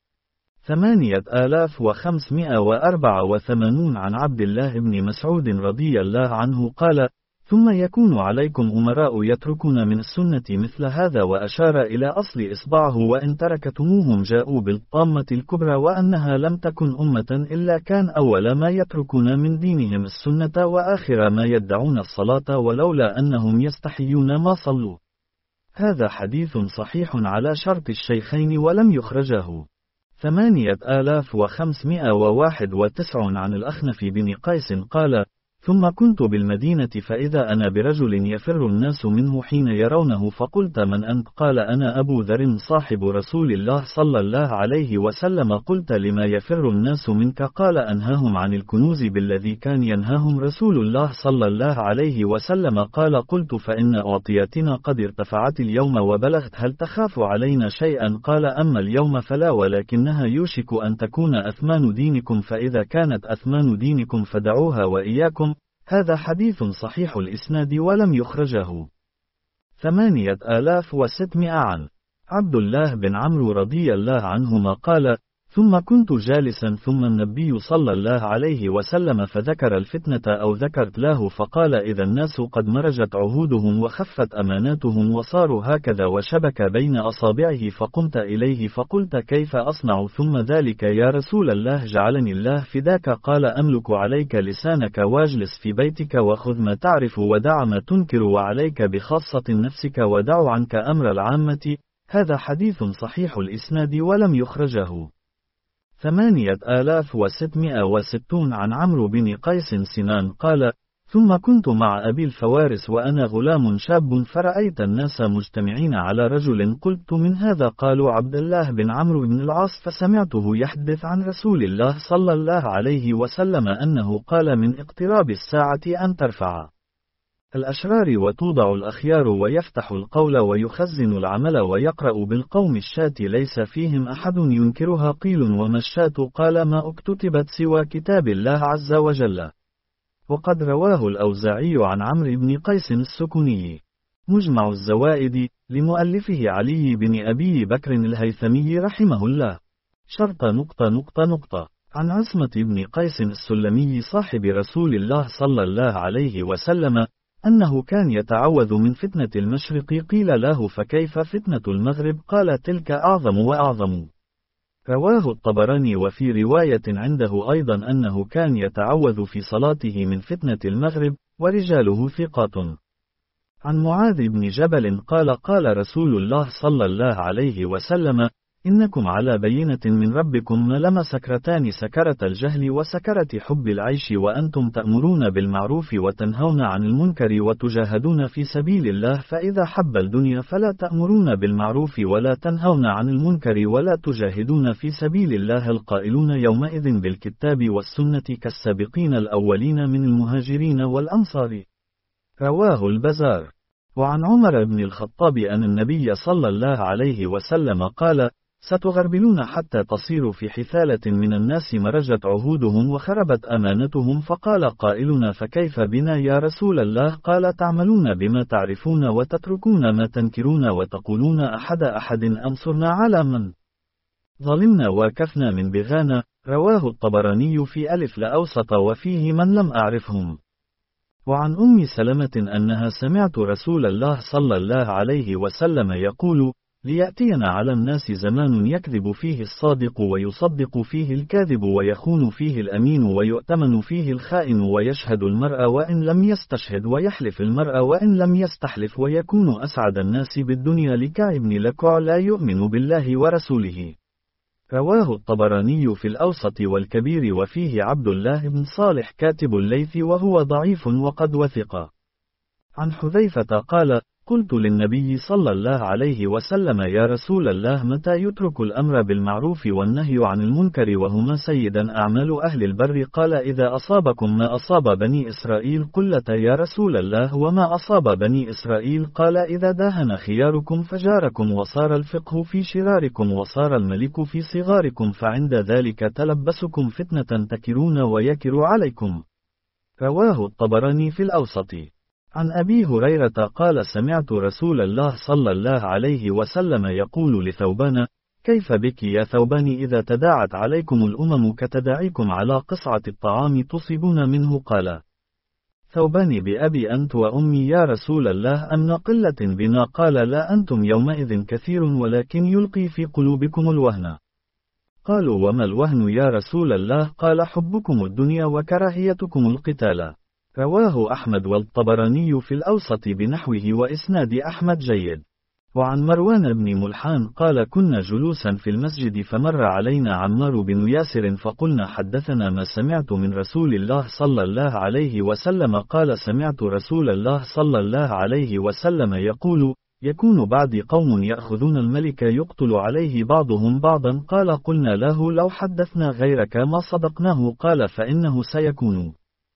ثمانية آلاف وخمسمائة وأربعة وثمانون عن عبد الله بن مسعود رضي الله عنه قال: ثم يكون عليكم أمراء يتركون من السنة مثل هذا وأشار إلى أصل إصبعه وإن تركتموهم جاءوا بالطامة الكبرى وأنها لم تكن أمة إلا كان أول ما يتركون من دينهم السنة وآخر ما يدعون الصلاة ولولا أنهم يستحيون ما صلوا. هذا حديث صحيح على شرط الشيخين ولم يخرجه. ثمانية آلاف وخمسمائة وواحد وتسعون عن الأخنف بن قيس قال: ثم كنت بالمدينة فإذا أنا برجل يفر الناس منه حين يرونه فقلت من أنت؟ قال أنا أبو ذر صاحب رسول الله صلى الله عليه وسلم. قلت لما يفر الناس منك؟ قال أنهاهم عن الكنوز بالذي كان ينهاهم رسول الله صلى الله عليه وسلم. قال قلت فإن أعطيتنا قد ارتفعت اليوم وبلغت هل تخاف علينا شيئا؟ قال أما اليوم فلا ولكنها يوشك أن تكون أثمان دينكم فإذا كانت أثمان دينكم فدعوها وإياكم. هذا حديث صحيح الإسناد ولم يخرجه. ثمانية آلاف وستمائة عن عبد الله بن عمرو رضي الله عنهما قال: ثم كنت جالسا ثم النبي صلى الله عليه وسلم فذكر الفتنة أو ذكرت له فقال إذا الناس قد مرجت عهودهم وخفت أماناتهم وصاروا هكذا وشبك بين أصابعه فقمت إليه فقلت كيف أصنع ثم ذلك يا رسول الله جعلني الله فداك. قال أملك عليك لسانك واجلس في بيتك وخذ ما تعرف ودع ما تنكر وعليك بخاصة نفسك ودع عنك أمر العامة. هذا حديث صحيح الإسناد ولم يخرجه. ثمانية آلاف وستمائة وستون عن عمرو بن قيس سنان قال: ثم كنت مع أبي الفوارس وأنا غلام شاب فرأيت الناس مجتمعين على رجل قلت من هذا؟ قالوا عبد الله بن عمرو بن العاص فسمعته يحدث عن رسول الله صلى الله عليه وسلم أنه قال من اقتراب الساعة أن ترفع الأشرار وتوضع الأخيار ويفتح القول ويخزن العمل ويقرأ بالقوم الشاة ليس فيهم أحد ينكرها. قيل وما الشاة؟ قال ما اكتتبت سوى كتاب الله عز وجل. وقد رواه الأوزاعي عن عمرو بن قيس السكني. مجمع الزوائد لمؤلفه علي بن أبي بكر الهيثمي رحمه الله. شرط نقطة نقطة نقطة عن عصمة بن قيس السلمي صاحب رسول الله صلى الله عليه وسلم أنه كان يتعوذ من فتنة المشرق. قيل له فكيف فتنة المغرب؟ قال تلك أعظم وأعظم. رواه الطبراني. وفي رواية عنده أيضا أنه كان يتعوذ في صلاته من فتنة المغرب. ورجاله ثقات. عن معاذ بن جبل قال قال رسول الله صلى الله عليه وسلم: إنكم على بينة من ربكم ما لم سكرتان سكرة الجهل وسكرة حب العيش وأنتم تأمرون بالمعروف وتنهون عن المنكر وتجاهدون في سبيل الله، فإذا حب الدنيا فلا تأمرون بالمعروف ولا تنهون عن المنكر ولا تجاهدون في سبيل الله، القائلون يومئذ بالكتاب والسنة كالسابقين الأولين من المهاجرين والأنصار. رواه البزار. وعن عمر بن الخطاب أن النبي صلى الله عليه وسلم قال: ستغربلون حتى تصيروا في حثالة من الناس مرجت عهودهم وخربت أمانتهم، فقال قائلنا: فكيف بنا يا رسول الله؟ قال: تعملون بما تعرفون وتتركون ما تنكرون وتقولون أحد أحد أنصرنا على من ظلمنا وكفنا من بغانا. رواه الطبراني في ألف لأوسط وفيه من لم أعرفهم. وعن أم سلمة أنها سمعت رسول الله صلى الله عليه وسلم يقول: ليأتينا على الناس زمان يكذب فيه الصادق ويصدق فيه الكاذب ويخون فيه الأمين ويؤتمن فيه الخائن ويشهد المرء وإن لم يستشهد ويحلف المرء وإن لم يستحلف ويكون أسعد الناس بالدنيا لكعب بن لكوع لا يؤمن بالله ورسوله. رواه الطبراني في الأوسط والكبير وفيه عبد الله بن صالح كاتب الليث وهو ضعيف وقد وثق. عن حذيفة قال: قلت للنبي صلى الله عليه وسلم: يا رسول الله، متى يترك الأمر بالمعروف والنهي عن المنكر وهما سيدا أعمال أهل البر؟ قال: إذا أصابكم ما أصاب بني إسرائيل. قلت: يا رسول الله، وما أصاب بني إسرائيل؟ قال: إذا داهن خياركم فجاركم وصار الفقه في شراركم وصار الملك في صغاركم، فعند ذلك تلبسكم فتنة تكرون ويكر عليكم. رواه الطبراني في الأوسط. عن أبي هريرة قال: سمعت رسول الله صلى الله عليه وسلم يقول لثوبان: كيف بك يا ثوبان إذا تداعت عليكم الأمم كتداعيكم على قصعة الطعام تصيبون منه؟ قال ثوبان: بأبي أنت وأمي يا رسول الله، أم قلة بنا؟ قال: لا، أنتم يومئذ كثير ولكن يلقي في قلوبكم الوهن. قالوا: وما الوهن يا رسول الله؟ قال: حبكم الدنيا وكراهيتكم القتال. رواه أحمد والطبراني في الأوسط بنحوه وإسناد أحمد جيد. وعن مروان بن ملحان قال: كنا جلوسا في المسجد فمر علينا عمار بن ياسر فقلنا: حدثنا ما سمعت من رسول الله صلى الله عليه وسلم. قال: سمعت رسول الله صلى الله عليه وسلم يقول: يكون بعدي قوم يأخذون الملك يقتل عليه بعضهم بعضا. قال: قلنا له: لو حدثنا غيرك ما صدقناه. قال: فإنه سيكون.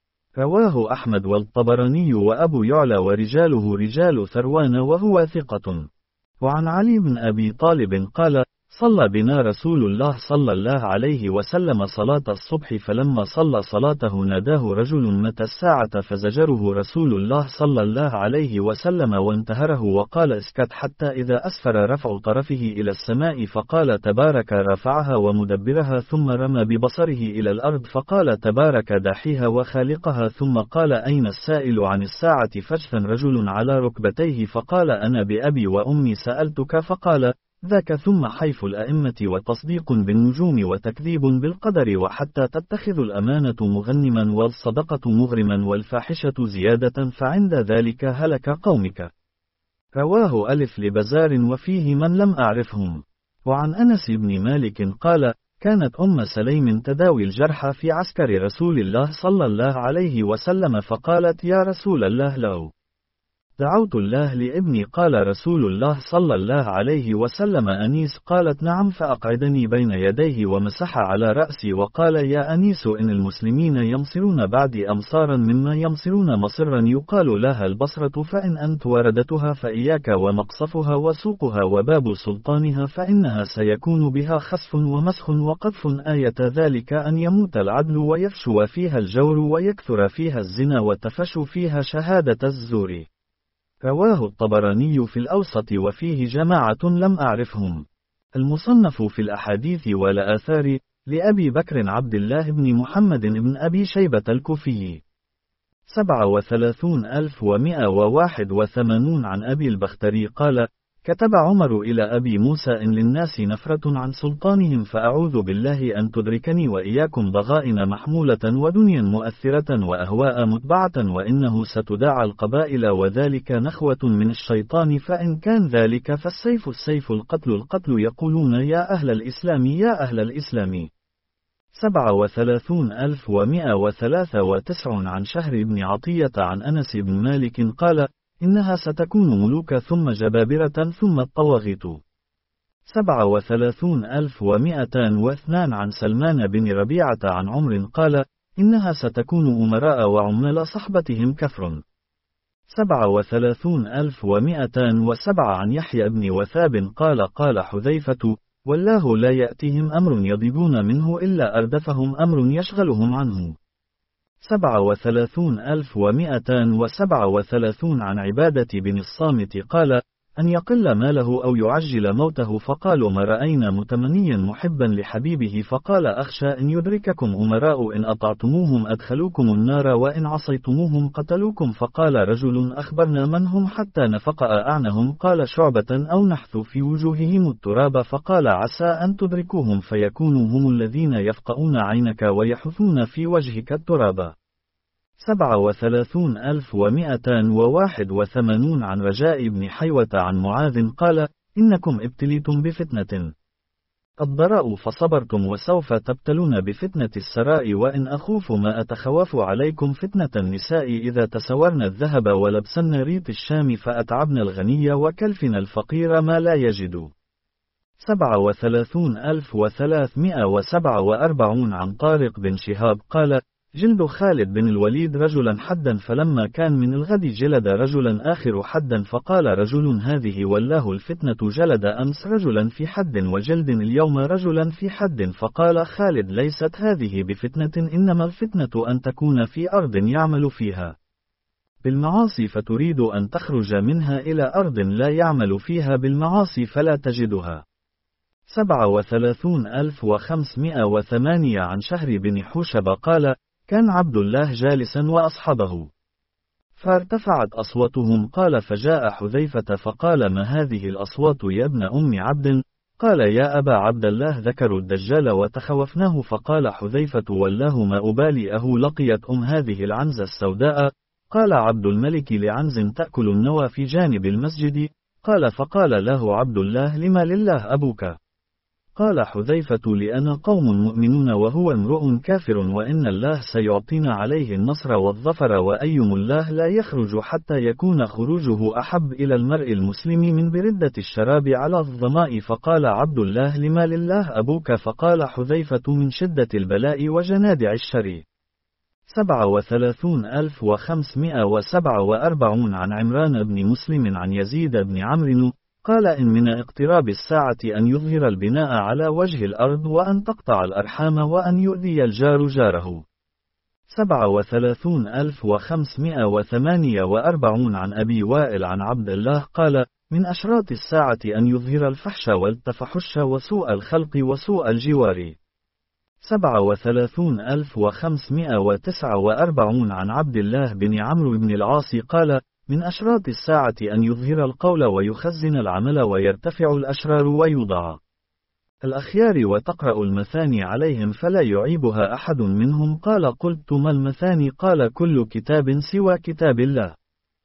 رواه أحمد والطبراني وأبو يعلى ورجاله رجال ثروان وهو ثقة. وعن علي بن أبي طالب قال: صلى بنا رسول الله صلى الله عليه وسلم صلاة الصبح، فلما صلى صلاته ناداه رجل: متى الساعة؟ فزجره رسول الله صلى الله عليه وسلم وانتهره وقال: اسكت حتى إذا أسفر رفع طرفه إلى السماء، فقال: تبارك رافعها ومدبرها، ثم رمى ببصره إلى الأرض فقال: تبارك داحيها وخالقها، ثم قال: أين السائل عن الساعة؟ فاجثى رجل على ركبتيه فقال: أنا بأبي وأمي سألتك. فقال: ذاك. ثم حيف الأئمة وتصديق بالنجوم وتكذيب بالقدر، وحتى تتخذ الأمانة مغنما والصدقة مغرما والفاحشة زيادة، فعند ذلك هلك قومك. رواه ألف لبزار وفيه من لم أعرفهم. وعن أنس بن مالك قال: كانت أم سليم تداوي الجرح في عسكر رسول الله صلى الله عليه وسلم، فقالت: يا رسول الله، لو دعوت الله لابني. قال رسول الله صلى الله عليه وسلم: أنيس؟ قالت: نعم. فأقعدني بين يديه ومسح على رأسي وقال: يا أنيس، إن المسلمين يمصرون بعدي أمصارا مما يمصرون مصرا يقال لها البصرة، فإن أنت وردتها فإياك ومقصفها وسوقها وباب سلطانها، فإنها سيكون بها خسف ومسخ وقذف. آية ذلك أن يموت العدل ويفشو فيها الجور ويكثر فيها الزنا وتفشو فيها شهادة الزور. رواه الطبراني في الأوسط وفيه جماعة لم أعرفهم. المصنف في الأحاديث والآثار لأبي بكر عبد الله بن محمد بن أبي شيبة الكوفي سبعة وثلاثون ألف ومئة وواحد وثمانون. عن أبي البختري قال: كتب عمر إلى أبي موسى: إن للناس نفرة عن سلطانهم فأعوذ بالله أن تدركني وإياكم ضغائن محمولة ودنيا مؤثرة وأهواء متبعة، وإنه ستداعى القبائل وذلك نخوة من الشيطان، فإن كان ذلك فالسيف السيف القتل القتل. يقولون يا أهل الإسلام يا أهل الإسلام. سبعة وثلاثون ألف ومئة وثلاثة وتسعون عن شهر بن عطية عن أنس بن مالك قال: إنها ستكون ملوك ثم جبابرة ثم الطواغيت. سبعة وثلاثون ألف ومئتان واثنان عن سلمان بن ربيعة عن عمر قال: إنها ستكون أمراء وعمال صحبتهم كفر. سبعة وثلاثون ألف ومئتان وسبعة عن يحيى بن وثاب قال: قال حذيفة: والله لا يأتيهم أمر يضيقون منه إلا أردفهم أمر يشغلهم عنه. سبعة وثلاثون ألف ومئتان وسبعة وثلاثون عن عبادة بن الصامت قال: أن يقل ماله أو يعجل موته. فقالوا: ما رأينا متمنيا محبا لحبيبه. فقال: أخشى أن يدرككم أمراء إن أطعتموهم أدخلوكم النار وإن عصيتموهم قتلوكم. فقال رجل: أخبرنا من هم حتى نفقأ أعنهم. قال شعبة: أو نحث في وجوههم التراب. فقال: عسى أن تدركوهم فيكونوا هم الذين يفقؤون عينك ويحثون في وجهك التراب. سبعة وثلاثون ألف ومئتان وواحد وثمانون عن رجاء بن حيوة عن معاذ قال: إنكم ابتليتم بفتنة الضراء فصبرتم، وسوف تبتلون بفتنة السراء، وإن أخوف ما أتخوف عليكم فتنة النساء إذا تسورن الذهب ولبسن ريط الشام فأتعبن الغني وكلفن الفقير ما لا يجد. سبعة وثلاثون ألف وثلاثمائة وسبعة وأربعون عن طارق بن شهاب قال: جلد خالد بن الوليد رجلا حدا، فلما كان من الغد جلد رجلا آخر حدا. فقال رجل: هذه والله الفتنة، جلد أمس رجلا في حد وجلد اليوم رجلا في حد. فقال خالد: ليست هذه بفتنة، إنما الفتنة أن تكون في أرض يعمل فيها بالمعاصي فتريد أن تخرج منها إلى أرض لا يعمل فيها بالمعاصي فلا تجدها. سبعة وثلاثون ألف وخمسمائة وثمانية عن شهر بن حوشب قال: كان عبد الله جالسا وأصحابه فارتفعت أصواتهم. قال: فجاء حذيفة فقال: ما هذه الأصوات يا ابن أم عبد؟ قال: يا أبا عبد الله ذكروا الدجال وتخوفناه. فقال حذيفة: والله ما أبالي أهو لقيت أم هذه العنز السوداء؟ قال عبد الملك: لعنز تأكل النوى في جانب المسجد. قال: فقال له عبد الله: لما لله أبوك؟ قال حذيفة: لأنا قوم مؤمنون وهو امرؤ كافر، وإن الله سيعطينا عليه النصر والظفر، وأيم الله لا يخرج حتى يكون خروجه أحب إلى المرء المسلم من بردة الشراب على الظماء. فقال عبد الله: لما لله أبوك؟ فقال حذيفة: من شدة البلاء وجنادع الشر. سبعة وثلاثون ألف وخمسمائة وسبعة وأربعون عن عمران بن مسلم عن يزيد بن عمرو قال: إن من اقتراب الساعة أن يظهر البناء على وجه الأرض، وأن تقطع الأرحام، وأن يؤذي الجار جاره. سبعة وثلاثون ألف وخمسمائة وثمانية وأربعون عن أبي وائل عن عبد الله قال: من أشراط الساعة أن يظهر الفحش والتفحش وسوء الخلق وسوء الجوار. سبعة وثلاثون ألف وخمسمائة وتسعة وأربعون عن عبد الله بن عمرو بن العاص قال: من أشراط الساعة أن يظهر القول ويخزن العمل ويرتفع الأشرار ويوضع الأخيار وتقرأ المثاني عليهم فلا يعيبها أحد منهم. قال: قلت: ما المثاني؟ قال: كل كتاب سوى كتاب الله.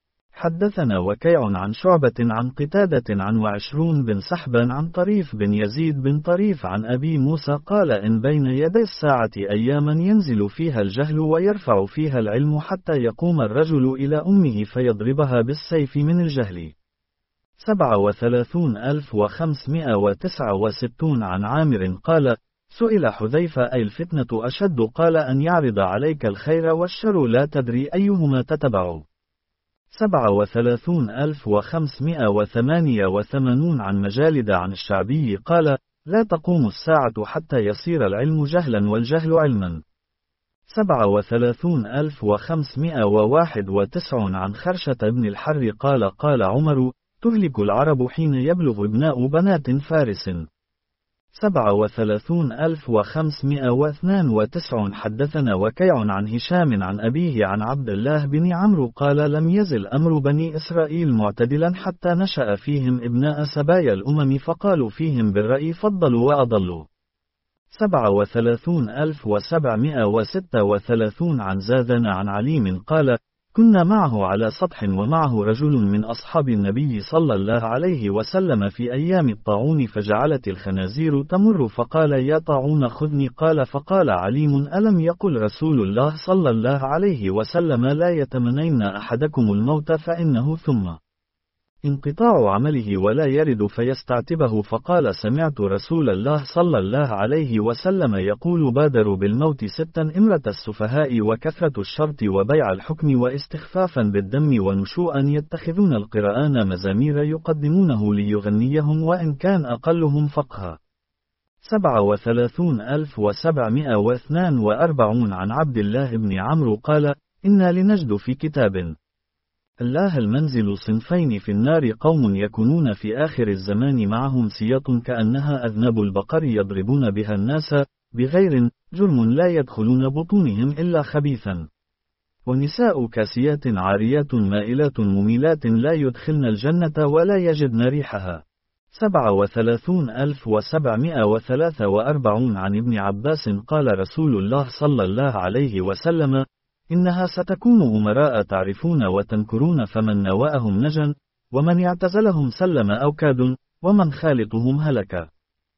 حدثنا وكيع عن شعبة عن قتادة عن وعشرون بن سحبان عن طريف بن يزيد بن طريف عن أبي موسى قال: إن بين يدي الساعة أياما ينزل فيها الجهل ويرفع فيها العلم، حتى يقوم الرجل إلى أمه فيضربها بالسيف من الجهل. سبعة وثلاثون ألف وخمسمائة وتسعة وستون عن عامر قال: سئل حذيفة: أي الفتنة أشد؟ قال: أن يعرض عليك الخير والشر لا تدري أيهما تتبع. سبعة وثلاثون ألف وخمسمائة وثمانية وثمانون عن مجالد عن الشعبي قال: لا تقوم الساعة حتى يصير العلم جهلا والجهل علما. سبعة وثلاثون ألف وخمسمائة وواحد وتسعون عن خرشة بن الحر قال: قال عمر: تهلك العرب حين يبلغ ابناء بنات فارس. سبعة وثلاثون ألف وخمسمائة واثنان وتسعين. حدثنا وكيع عن هشام عن أبيه عن عبد الله بن عمرو قال لم يزل أمر بني إسرائيل معتدلا حتى نشأ فيهم ابناء سبايا الأمم فقالوا فيهم بالرأي فضلوا وأضلوا. سبعة وثلاثون ألف وسبعمائة وستة وثلاثين. عن زاذن عن عليم قال كنا معه على سطح ومعه رجل من أصحاب النبي صلى الله عليه وسلم في أيام الطاعون فجعلت الخنازير تمر فقال يا طاعون خذني قال فقال عليم ألم يقل رسول الله صلى الله عليه وسلم لا يتمنين أحدكم الموت فإنه ثم انقطاع عمله ولا يرد فيستعتبه فقال سمعت رسول الله صلى الله عليه وسلم يقول بادروا بالموت ستا إمرة السفهاء وكثرة الشرط وبيع الحكم واستخفافا بالدم ونشوءا يتخذون القرآن مزامير يقدمونه ليغنيهم وإن كان أقلهم فقها. سبعة وثلاثون ألف وسبعمائة واثنان وأربعين. عن عبد الله بن عمرو قال إنا لنجد في كتاب الله المنزل صنفين في النار قوم يكونون في آخر الزمان معهم سياط كأنها أذناب البقر يضربون بها الناس بغير جرم لا يدخلون بطونهم إلا خبيثا ونساء كاسيات عاريات مائلات مميلات لا يدخلن الجنة ولا يجدن ريحها. سبعة وثلاثون ألف وسبعمائة وثلاثة وأربعين. عن ابن عباس قال رسول الله صلى الله عليه وسلم إنها ستكون أمراء تعرفون وتنكرون فمن نواءهم نجا ومن اعتزلهم سلم أوكاد ومن خالطهم هلك.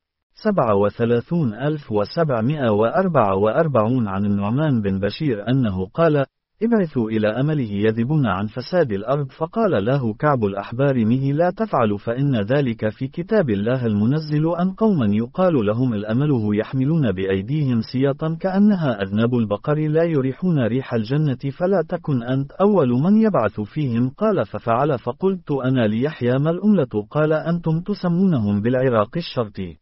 سبعة وثلاثون ألف وسبعمائة وأربعة وأربعين. عن النعمان بن بشير أنه قال ابعثوا إلى أمله يذبون عن فساد الأرض فقال له كعب الأحبار مه لا تفعل فإن ذلك في كتاب الله المنزل أن قوما يقال لهم الأمله يحملون بأيديهم سياطا كأنها أذناب البقر لا يريحون ريح الجنة فلا تكن أنت أول من يبعث فيهم قال ففعل فقلت أنا ليحيى ما الأملة قال أنتم تسمونهم بالعراق الشرطي.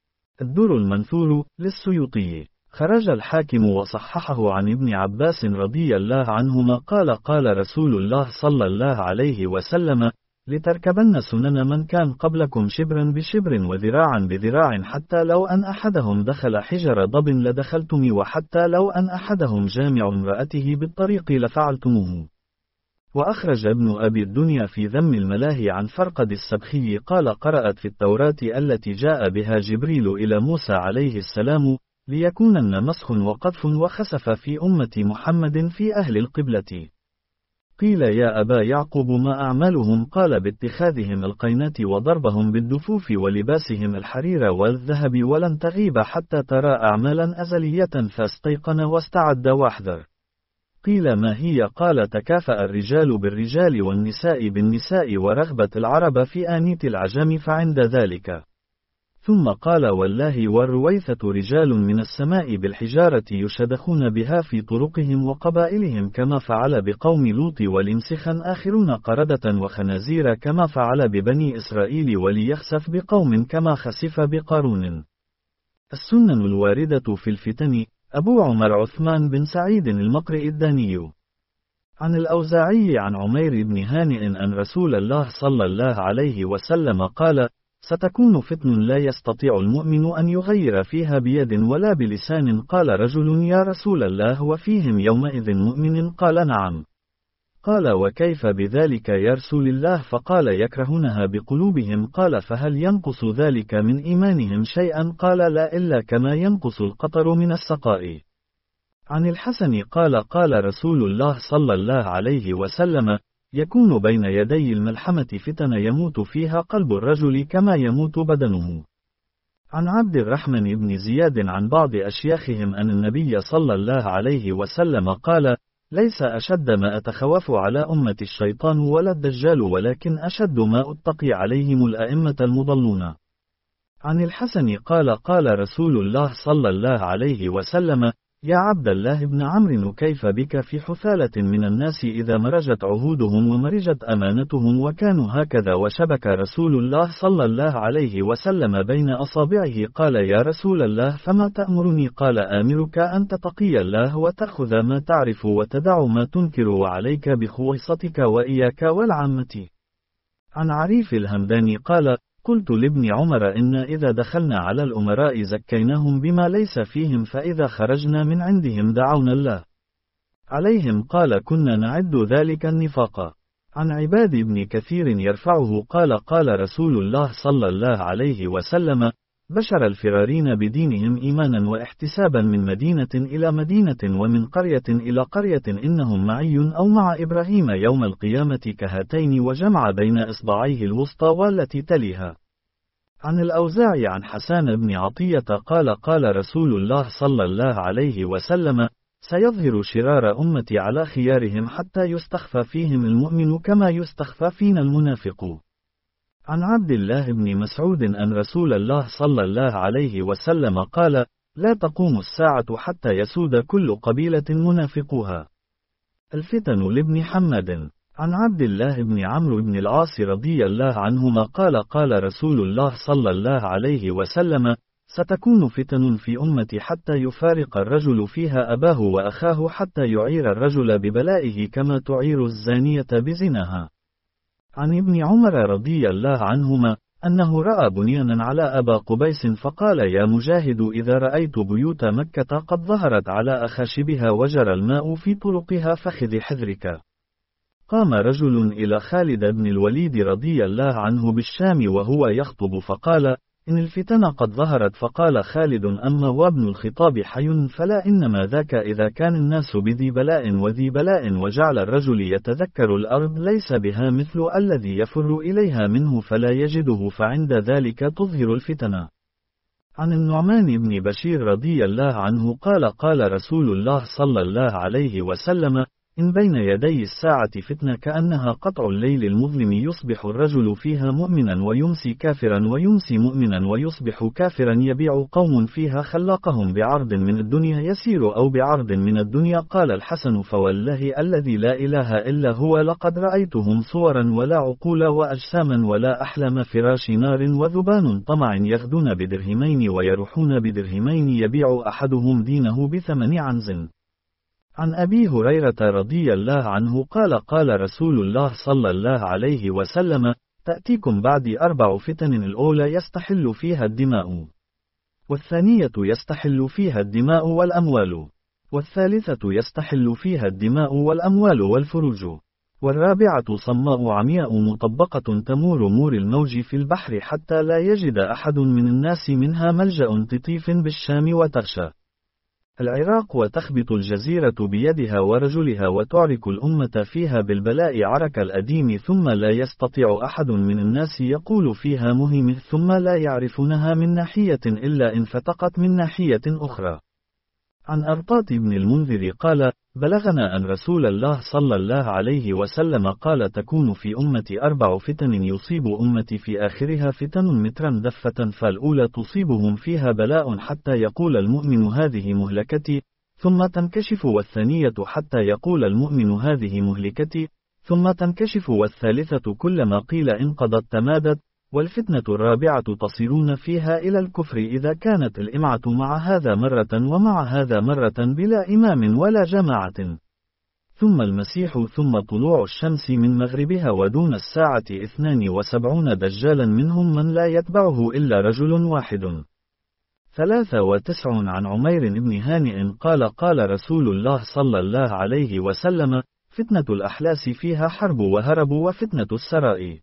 الدر المنثور للسيوطي. خرج الحاكم وصححه عن ابن عباس رضي الله عنهما قال قال رسول الله صلى الله عليه وسلم لتركبن سنن من كان قبلكم شبرا بشبر وذراعا بذراع حتى لو أن أحدهم دخل حجر ضب لدخلتم وحتى لو أن أحدهم جامع امرأته بالطريق لفعلتموه. وأخرج ابن أبي الدنيا في ذم الملاهي عن فرقد السبخي قال قرأت في التوراة التي جاء بها جبريل إلى موسى عليه السلام ليكونن مسخ وقذف وخسف في أمة محمد في أهل القبلة. قيل يا أبا يعقوب ما أعمالهم قال باتخاذهم القينات وضربهم بالدفوف ولباسهم الحرير والذهب ولن تغيب حتى ترى أعمالا أزلية فاستيقن واستعد واحذر. قيل ما هي قال تكافأ الرجال بالرجال والنساء بالنساء ورغبة العرب في آنية العجم فعند ذلك. ثم قال والله والرويثة رجال من السماء بالحجارة يشدخون بها في طرقهم وقبائلهم كما فعل بقوم لوط ولمسخا آخرون قردة وخنازير كما فعل ببني إسرائيل وليخسف بقوم كما خسف بقارون. السنن الواردة في الفتن. أبو عمر عثمان بن سعيد المقرئ الداني. عن الأوزاعي عن عمير بن هانئ أن رسول الله صلى الله عليه وسلم قال ستكون فتن لا يستطيع المؤمن أن يغير فيها بيد ولا بلسان قال رجل يا رسول الله وفيهم يومئذ مؤمن قال نعم. قال وكيف بذلك يا رسول الله فقال يكرهونها بقلوبهم قال فهل ينقص ذلك من إيمانهم شيئا قال لا إلا كما ينقص القطر من السقاء. عن الحسن قال قال رسول الله صلى الله عليه وسلم يكون بين يدي الملحمة فتن يموت فيها قلب الرجل كما يموت بدنه. عن عبد الرحمن بن زياد عن بعض أشياخهم أن النبي صلى الله عليه وسلم قال ليس أشد ما أتخوف على أمة الشيطان ولا الدجال ولكن أشد ما أتقي عليهم الأئمة المضلون. عن الحسن قال قال رسول الله صلى الله عليه وسلم يا عبد الله بن عمرو كيف بك في حثالة من الناس إذا مرجت عهودهم ومرجت أمانتهم وكانوا هكذا وشبك رسول الله صلى الله عليه وسلم بين أصابعه قال يا رسول الله فما تأمرني قال آمرك أن تتقي الله وتأخذ ما تعرف وتدع ما تنكر وعليك بخويصتك وإياك والعامة. عن عريف الهمداني قال قلت لابن عمر إن إذا دخلنا على الأمراء زكيناهم بما ليس فيهم فإذا خرجنا من عندهم دعونا الله عليهم قال كنا نعد ذلك النفاق. عن عباد بن كثير يرفعه قال قال رسول الله صلى الله عليه وسلم بشر الفرارين بدينهم إيمانا واحتسابا من مدينة إلى مدينة ومن قرية إلى قرية إنهم معي أو مع إبراهيم يوم القيامة كهاتين وجمع بين إصبعيه الوسطى والتي تليها. عن الأوزاعي عن حسان بن عطية قال قال رسول الله صلى الله عليه وسلم سيظهر شرار أمتي على خيارهم حتى يستخفى فيهم المؤمن كما يستخفى فينا المنافق. عن عبد الله بن مسعود أن رسول الله صلى الله عليه وسلم قال لا تقوم الساعة حتى يسود كل قبيلة منافقوها. الفتن لابن حماد. عن عبد الله بن عمرو بن العاص رضي الله عنهما قال قال رسول الله صلى الله عليه وسلم ستكون فتن في أمتي حتى يفارق الرجل فيها أباه وأخاه حتى يعير الرجل ببلائه كما تعير الزانية بزناها. عن ابن عمر رضي الله عنهما أنه رأى بنيانا على أبا قبيس فقال يا مجاهد إذا رأيت بيوت مكة قد ظهرت على أخاشبها وجرى الماء في طرقها فخذ حذرك. قام رجل إلى خالد بن الوليد رضي الله عنه بالشام وهو يخطب فقال إن الفتن قد ظهرت فقال خالد أما وابن الخطاب حي فلا إنما ذاك إذا كان الناس بذي بلاء وذي بلاء وجعل الرجل يتذكر الأرض ليس بها مثل الذي يفر إليها منه فلا يجده فعند ذلك تظهر الفتن. عن النعمان بن بشير رضي الله عنه قال قال رسول الله صلى الله عليه وسلم إن بين يدي الساعة فتنة كأنها قطع الليل المظلم يصبح الرجل فيها مؤمنا ويمسي كافرا ويمسي مؤمنا ويصبح كافرا يبيع قوم فيها خلاقهم بعرض من الدنيا يسير أو بعرض من الدنيا. قال الحسن فوالله الذي لا إله إلا هو لقد رأيتهم صورا ولا عقول وأجساما ولا أحلام فراش نار وذبان طمع يغدون بدرهمين ويروحون بدرهمين يبيع أحدهم دينه بثمن عنز. عن أبي هريرة رضي الله عنه قال قال رسول الله صلى الله عليه وسلم تأتيكم بعدي أربع فتن الأولى يستحل فيها الدماء والثانية يستحل فيها الدماء والأموال والثالثة يستحل فيها الدماء والأموال والفروج والرابعة صماء عمياء مطبقة تمور مور الموج في البحر حتى لا يجد أحد من الناس منها ملجأ تطيف بالشام وتغشى العراق وتخبط الجزيرة بيدها ورجلها وتعرك الأمة فيها بالبلاء عرك الأديم ثم لا يستطيع أحد من الناس يقول فيها مهم ثم لا يعرفونها من ناحية إلا إن فتقت من ناحية أخرى. عن أرطاط بن المنذر قال بلغنا أن رسول الله صلى الله عليه وسلم قال تكون في أمتي أربع فتن يصيب أمتي في آخرها فتن مترا دفة فالأولى تصيبهم فيها بلاء حتى يقول المؤمن هذه مهلكتي ثم تنكشف والثانية حتى يقول المؤمن هذه مهلكتي ثم تنكشف والثالثة كلما قيل انقضت تمادت والفتنة الرابعة تصيرون فيها إلى الكفر إذا كانت الإمعة مع هذا مرة ومع هذا مرة بلا إمام ولا جماعة ثم المسيح ثم طلوع الشمس من مغربها ودون الساعة اثنان وسبعون دجالا منهم من لا يتبعه إلا رجل واحد. ثلاثة وتسع عن عمير بن هانئ قال قال رسول الله صلى الله عليه وسلم فتنة الأحلاس فيها حرب وهرب وفتنة السراء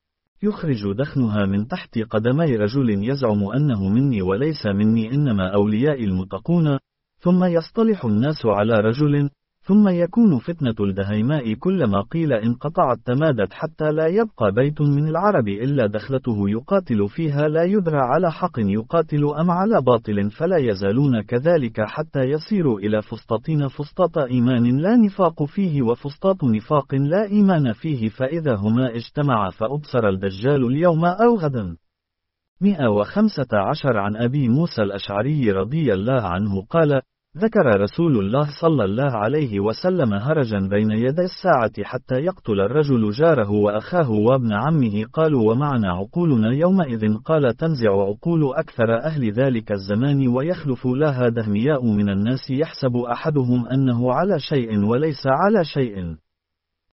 يخرج دخنها من تحت قدمي رجل يزعم أنه مني وليس مني إنما أولياء المتقون ثم يصطلح الناس على رجل ثم يكون فتنة الدهيماء كلما قيل انقطعت تمادت حتى لا يبقى بيت من العرب إلا دخلته يقاتل فيها لا يدرى على حق يقاتل أم على باطل فلا يزالون كذلك حتى يصيروا إلى فسطاطين فسطاط إيمان لا نفاق فيه وفسطاط نفاق لا إيمان فيه فإذا هما اجتمعا فأبصر الدجال اليوم أو غدا. مئة وخمسة عشر عن أبي موسى الأشعري رضي الله عنه قال ذكر رسول الله صلى الله عليه وسلم هرجا بين يدي الساعة حتى يقتل الرجل جاره وأخاه وابن عمه قالوا ومعنا عقولنا يومئذ قال تنزع عقول أكثر أهل ذلك الزمان ويخلف لها دهمياء من الناس يحسب أحدهم أنه على شيء وليس على شيء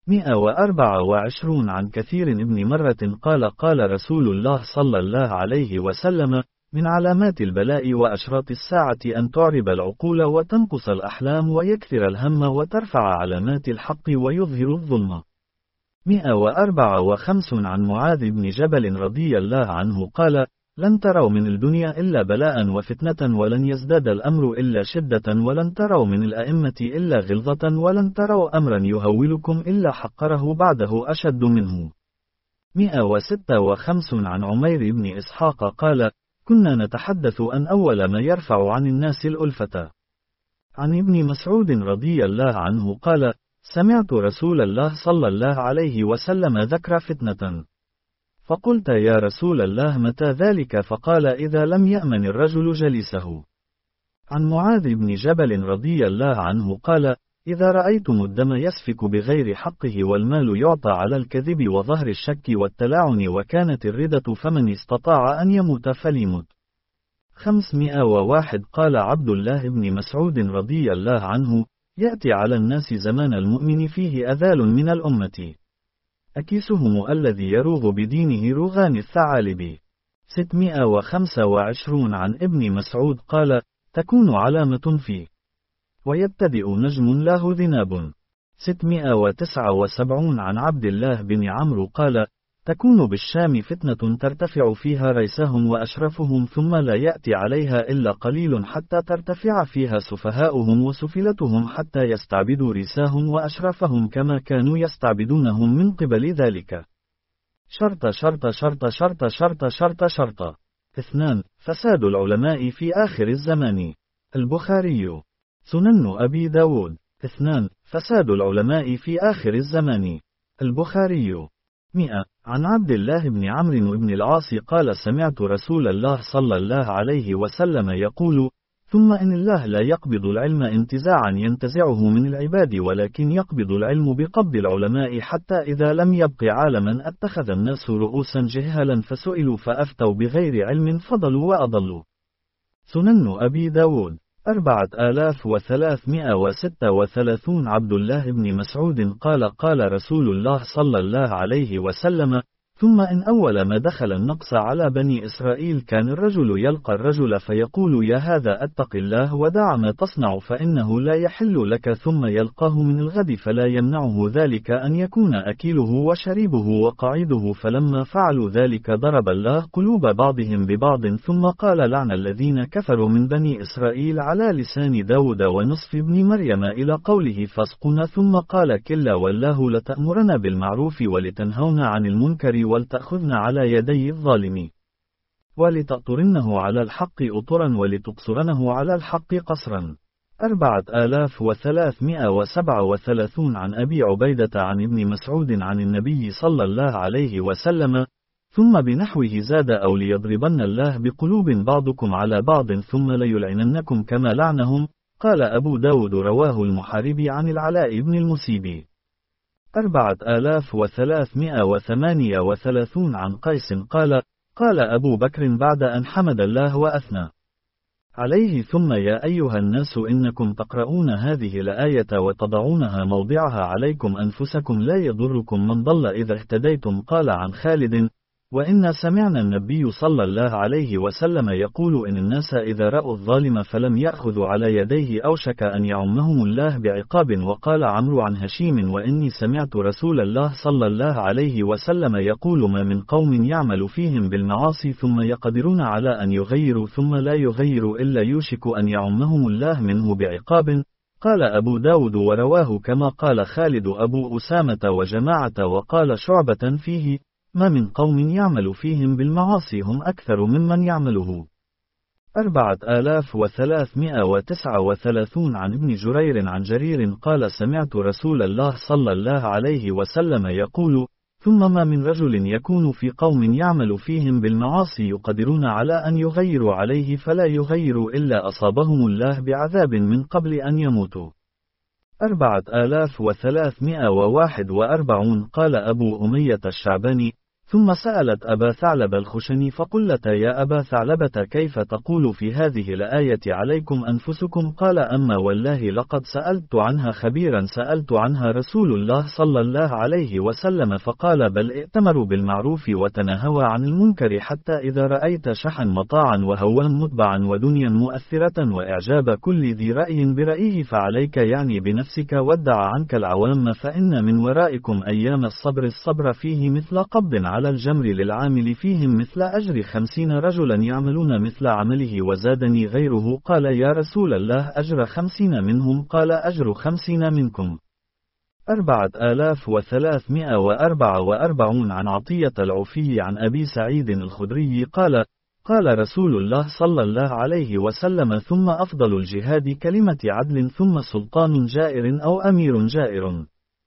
مئة وأربعة وعشرون عن كثير ابن مرة قال قال رسول الله صلى الله عليه وسلم: من علامات البلاء وأشراط الساعة أن تعرب العقول وتنقص الأحلام ويكثر الهم وترفع علامات الحق ويظهر الظلم. مئة وأربعة وخمسون عن معاذ بن جبل رضي الله عنه قال: لن تروا من الدنيا إلا بلاء وفتنة، ولن يزداد الأمر إلا شدة، ولن تروا من الأئمة إلا غلظة، ولن تروا أمرا يهولكم إلا حقره بعده أشد منه. مئة وستة وخمسون عن عمير بن إسحاق قال: كنا نتحدث أن أول ما يرفع عن الناس الألفة. عن ابن مسعود رضي الله عنه قال: سمعت رسول الله صلى الله عليه وسلم ذكر فتنة، فقلت يا رسول الله متى ذلك؟ فقال: إذا لم يأمن الرجل جليسه. عن معاذ بن جبل رضي الله عنه قال: إذا رأيتم الدم يسفك بغير حقه والمال يعطى على الكذب وظهر الشك والتلاعن وكانت الردة فمن استطاع أن يموت فليمت. خمسمائة وواحد قال عبد الله بن مسعود رضي الله عنه: يأتي على الناس زمان المؤمن فيه أذال من الأمة، أكيسهم الذي يروغ بدينه روغان الثعالب. ستمائة وخمسة وعشرون عن ابن مسعود قال: تكون علامة فيه ويبتدئ نجم له ذناب. ستمائة وتسعة وسبعون عن عبد الله بن عمرو قال: تكون بالشام فتنة ترتفع فيها ريسهم وأشرفهم ثم لا يأتي عليها إلا قليل حتى ترتفع فيها سفهاؤهم وسفلتهم حتى يستعبدوا ريساهم وأشرفهم كما كانوا يستعبدونهم من قبل ذلك. شرط شرط شرط شرط شرط شرط شرط. اثنان. فساد العلماء في آخر الزمان. البخاري. سنن أبي داود. اثنان. فساد العلماء في آخر الزمان. البخاري. مئة. عن عبد الله بن عمرو بن العاص قال: سمعت رسول الله صلى الله عليه وسلم يقول: ثم إن الله لا يقبض العلم انتزاعا ينتزعه من العباد، ولكن يقبض العلم بقبض العلماء، حتى إذا لم يبق عالما اتخذ الناس رؤوسا جهلا فسئلوا فأفتوا بغير علم فضلوا وأضلوا. سنن أبي داود. أربعة آلاف وثلاثمائة وستة وثلاثون عبد الله بن مسعود قال: قال رسول الله صلى الله عليه وسلم: ثم إن أول ما دخل النقص على بني إسرائيل كان الرجل يلقى الرجل فيقول: يا هذا اتق الله ودع ما تصنع فإنه لا يحل لك، ثم يلقاه من الغد فلا يمنعه ذلك أن يكون أكيله وشريبه وقعيده، فلما فعلوا ذلك ضرب الله قلوب بعضهم ببعض، ثم قال: لعن الذين كفروا من بني إسرائيل على لسان داود ونصف ابن مريم إلى قوله فاسقنا، ثم قال: كلا والله لتأمرن بالمعروف ولتنهون عن المنكر ولتأخذن على يدي الظالم ولتأطرنه على الحق أطرا ولتقصرنه على الحق قصرا. أربعة آلاف وثلاثمائة وسبعة وثلاثون عن أبي عبيدة عن ابن مسعود عن النبي صلى الله عليه وسلم: ثم بنحوه زاد: أو ليضربن الله بقلوب بعضكم على بعض ثم ليلعننكم كما لعنهم. قال أبو داود: رواه المحاربي عن العلاء بن المسيب. أربعة آلاف وثلاثمائة وثمانية وثلاثون عن قيس قال: قال أبو بكر بعد أن حمد الله وأثنى عليه: ثم يا أيها الناس إنكم تقرؤون هذه الآية وتضعونها موضعها عليكم أنفسكم لا يضركم من ضل إذا اهتديتم. قال عن خالد: وإنا سمعنا النبي صلى الله عليه وسلم يقول: إن الناس إذا رأوا الظالم فلم يأخذوا على يديه أوشك أن يعمهم الله بعقاب. وقال عمرو عن هشيم: وإني سمعت رسول الله صلى الله عليه وسلم يقول: ما من قوم يعمل فيهم بالمعاصي ثم يقدرون على أن يغيروا ثم لا يغيروا إلا يوشك أن يعمهم الله منه بعقاب. قال أبو داود: ورواه كما قال خالد أبو أسامة وجماعة. وقال شعبة فيه: ما من قوم يعمل فيهم بالمعاصي هم أكثر ممن يعمله. أربعة آلاف وثلاثمائة وتسعة وثلاثون عن ابن جرير عن جرير قال: سمعت رسول الله صلى الله عليه وسلم يقول: ثم ما من رجل يكون في قوم يعمل فيهم بالمعاصي يقدرون على أن يغيروا عليه فلا يغيروا إلا أصابهم الله بعذاب من قبل أن يموتوا. أربعة آلاف وثلاثمائة وواحد وأربعون قال أبو أمية الشعباني: ثم سألت أبا ثعلب الخشني فقلت يا أبا ثعلبة كيف تقول في هذه الآية عليكم أنفسكم؟ قال أما والله لقد سألت عنها خبيرا سألت عنها رسول الله صلى الله عليه وسلم فقال بل ائتمروا بالمعروف وتناهوا عن المنكر حتى إذا رأيت شحا مطاعا وهوا مطبعا ودنيا مؤثرة وإعجاب كل ذي رأي برأيه فعليك يعني بنفسك ودع عنك العوام فإن من ورائكم أيام الصبر الصبر فيه مثل قبض على الجمر للعامل فيهم مثل أجر خمسين رجلا يعملون مثل عمله وزادني غيره قال يا رسول الله أجر خمسين منهم قال أجر خمسين منكم أربعة آلاف وثلاثمائة وأربعة وأربعون عن عطية العفي عن أبي سعيد الخدري قال قال رسول الله صلى الله عليه وسلم ثم أفضل الجهاد كلمة عدل ثم سلطان جائر أو أمير جائر.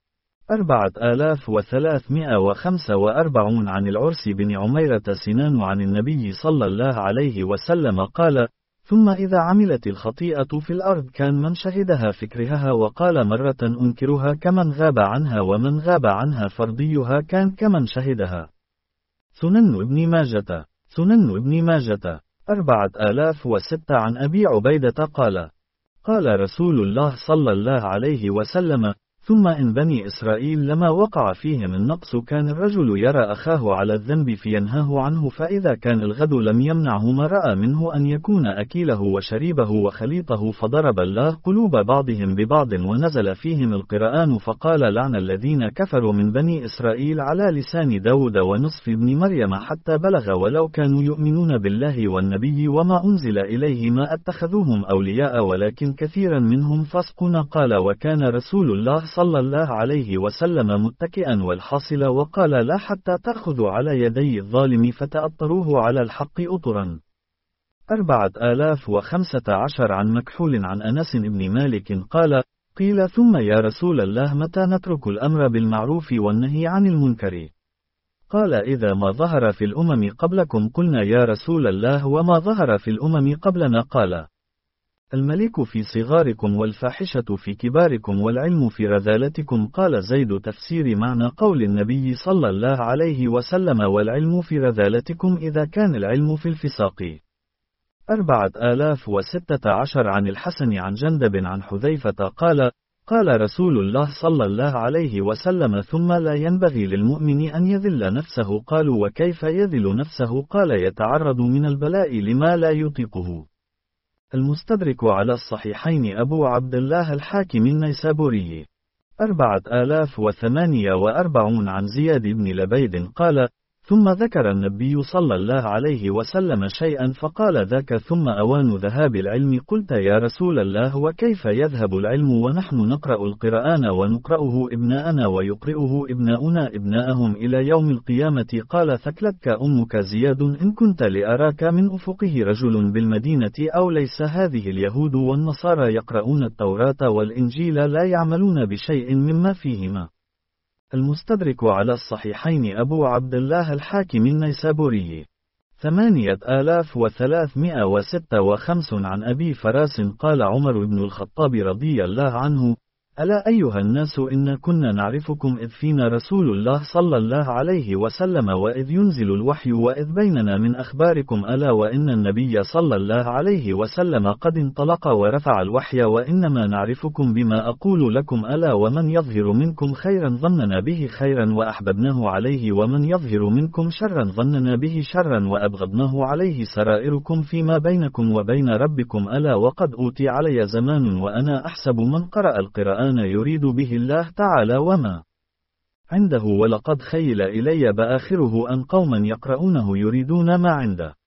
أربعة آلاف وثلاثمائة وخمسة وأربعون عن العرس بن عميرة سنان عن النبي صلى الله عليه وسلم قال ثم إذا عملت الخطيئة في الأرض كان من شهدها فكرها وقال مرة أنكرها كمن غاب عنها ومن غاب عنها فرضيها كان كمن شهدها. سنن ابن ماجة سنن ابن ماجة أربعة آلاف وستة عن أبي عبيدة قال قال رسول الله صلى الله عليه وسلم ثم إن بني إسرائيل لما وقع فيهم النقص كان الرجل يرى أخاه على الذنب فينهاه عنه فإذا كان الغد لم يمنعه ما رأى منه أن يكون أكيله وشريبه وخليطه فضرب الله قلوب بعضهم ببعض ونزل فيهم القرآن فقال لعن الذين كفروا من بني إسرائيل على لسان داود ونصف ابن مريم حتى بلغ ولو كانوا يؤمنون بالله والنبي وما أنزل إليه ما اتخذوهم أولياء ولكن كثيرا منهم فاسقون قال وكان رسول الله صلى الله عليه وسلم متكئا والحاصل وقال لا حتى تأخذوا على يدي الظالم فتأطروه على الحق أطرا. أربعة آلاف وخمسة عشر عن مكحول عن أنس بن مالك قال قيل ثم يا رسول الله متى نترك الأمر بالمعروف والنهي عن المنكر؟ قال إذا ما ظهر في الأمم قبلكم قلنا يا رسول الله وما ظهر في الأمم قبلنا؟ قال الملك في صغاركم والفاحشة في كباركم والعلم في رذالتكم. قال زيد تفسير معنى قول النبي صلى الله عليه وسلم والعلم في رذالتكم إذا كان العلم في الفساق. أربعة آلاف وستة عشر عن الحسن عن جندب عن حذيفة قال قال رسول الله صلى الله عليه وسلم ثم لا ينبغي للمؤمن أن يذل نفسه. قالوا وكيف يذل نفسه؟ قال يتعرض من البلاء لما لا يطيقه. المستدرك على الصحيحين أبو عبد الله الحاكم النيسابوري. أربعة آلاف وثمانية وأربعون عن زياد بن لبيد قال ثم ذكر النبي صلى الله عليه وسلم شيئا فقال ذاك ثم أوان ذهاب العلم. قلت يا رسول الله وكيف يذهب العلم ونحن نقرأ القرآن ونقرأه ابناءنا ويقرئه ابناؤنا ابناءهم إلى يوم القيامة؟ قال ثكلتك أمك زياد إن كنت لأراك من أفقه رجل بالمدينة أو ليس هذه اليهود والنصارى يقرؤون التوراة والإنجيل لا يعملون بشيء مما فيهما. المستدرك على الصحيحين أبو عبد الله الحاكم النيسابوري. ثمانية آلاف وثلاثمائة وستة وخمسون عن أبي فراس قال عمر بن الخطاب رضي الله عنه ألا أيها الناس إن كنا نعرفكم إذ فينا رسول الله صلى الله عليه وسلم وإذ ينزل الوحي وإذ بيننا من أخباركم ألا وإن النبي صلى الله عليه وسلم قد انطلق ورفع الوحي وإنما نعرفكم بما أقول لكم ألا ومن يظهر منكم خيرا ظننا به خيرا وأحببناه عليه ومن يظهر منكم شرا ظننا به شرا وأبغضناه عليه سرائركم فيما بينكم وبين ربكم ألا وقد أوتي علي زمان وأنا أحسب من قرأ القرآن يريد به الله تعالى وما عنده ولقد خيل إلي بآخره أن قوما يقرؤونه يريدون ما عنده.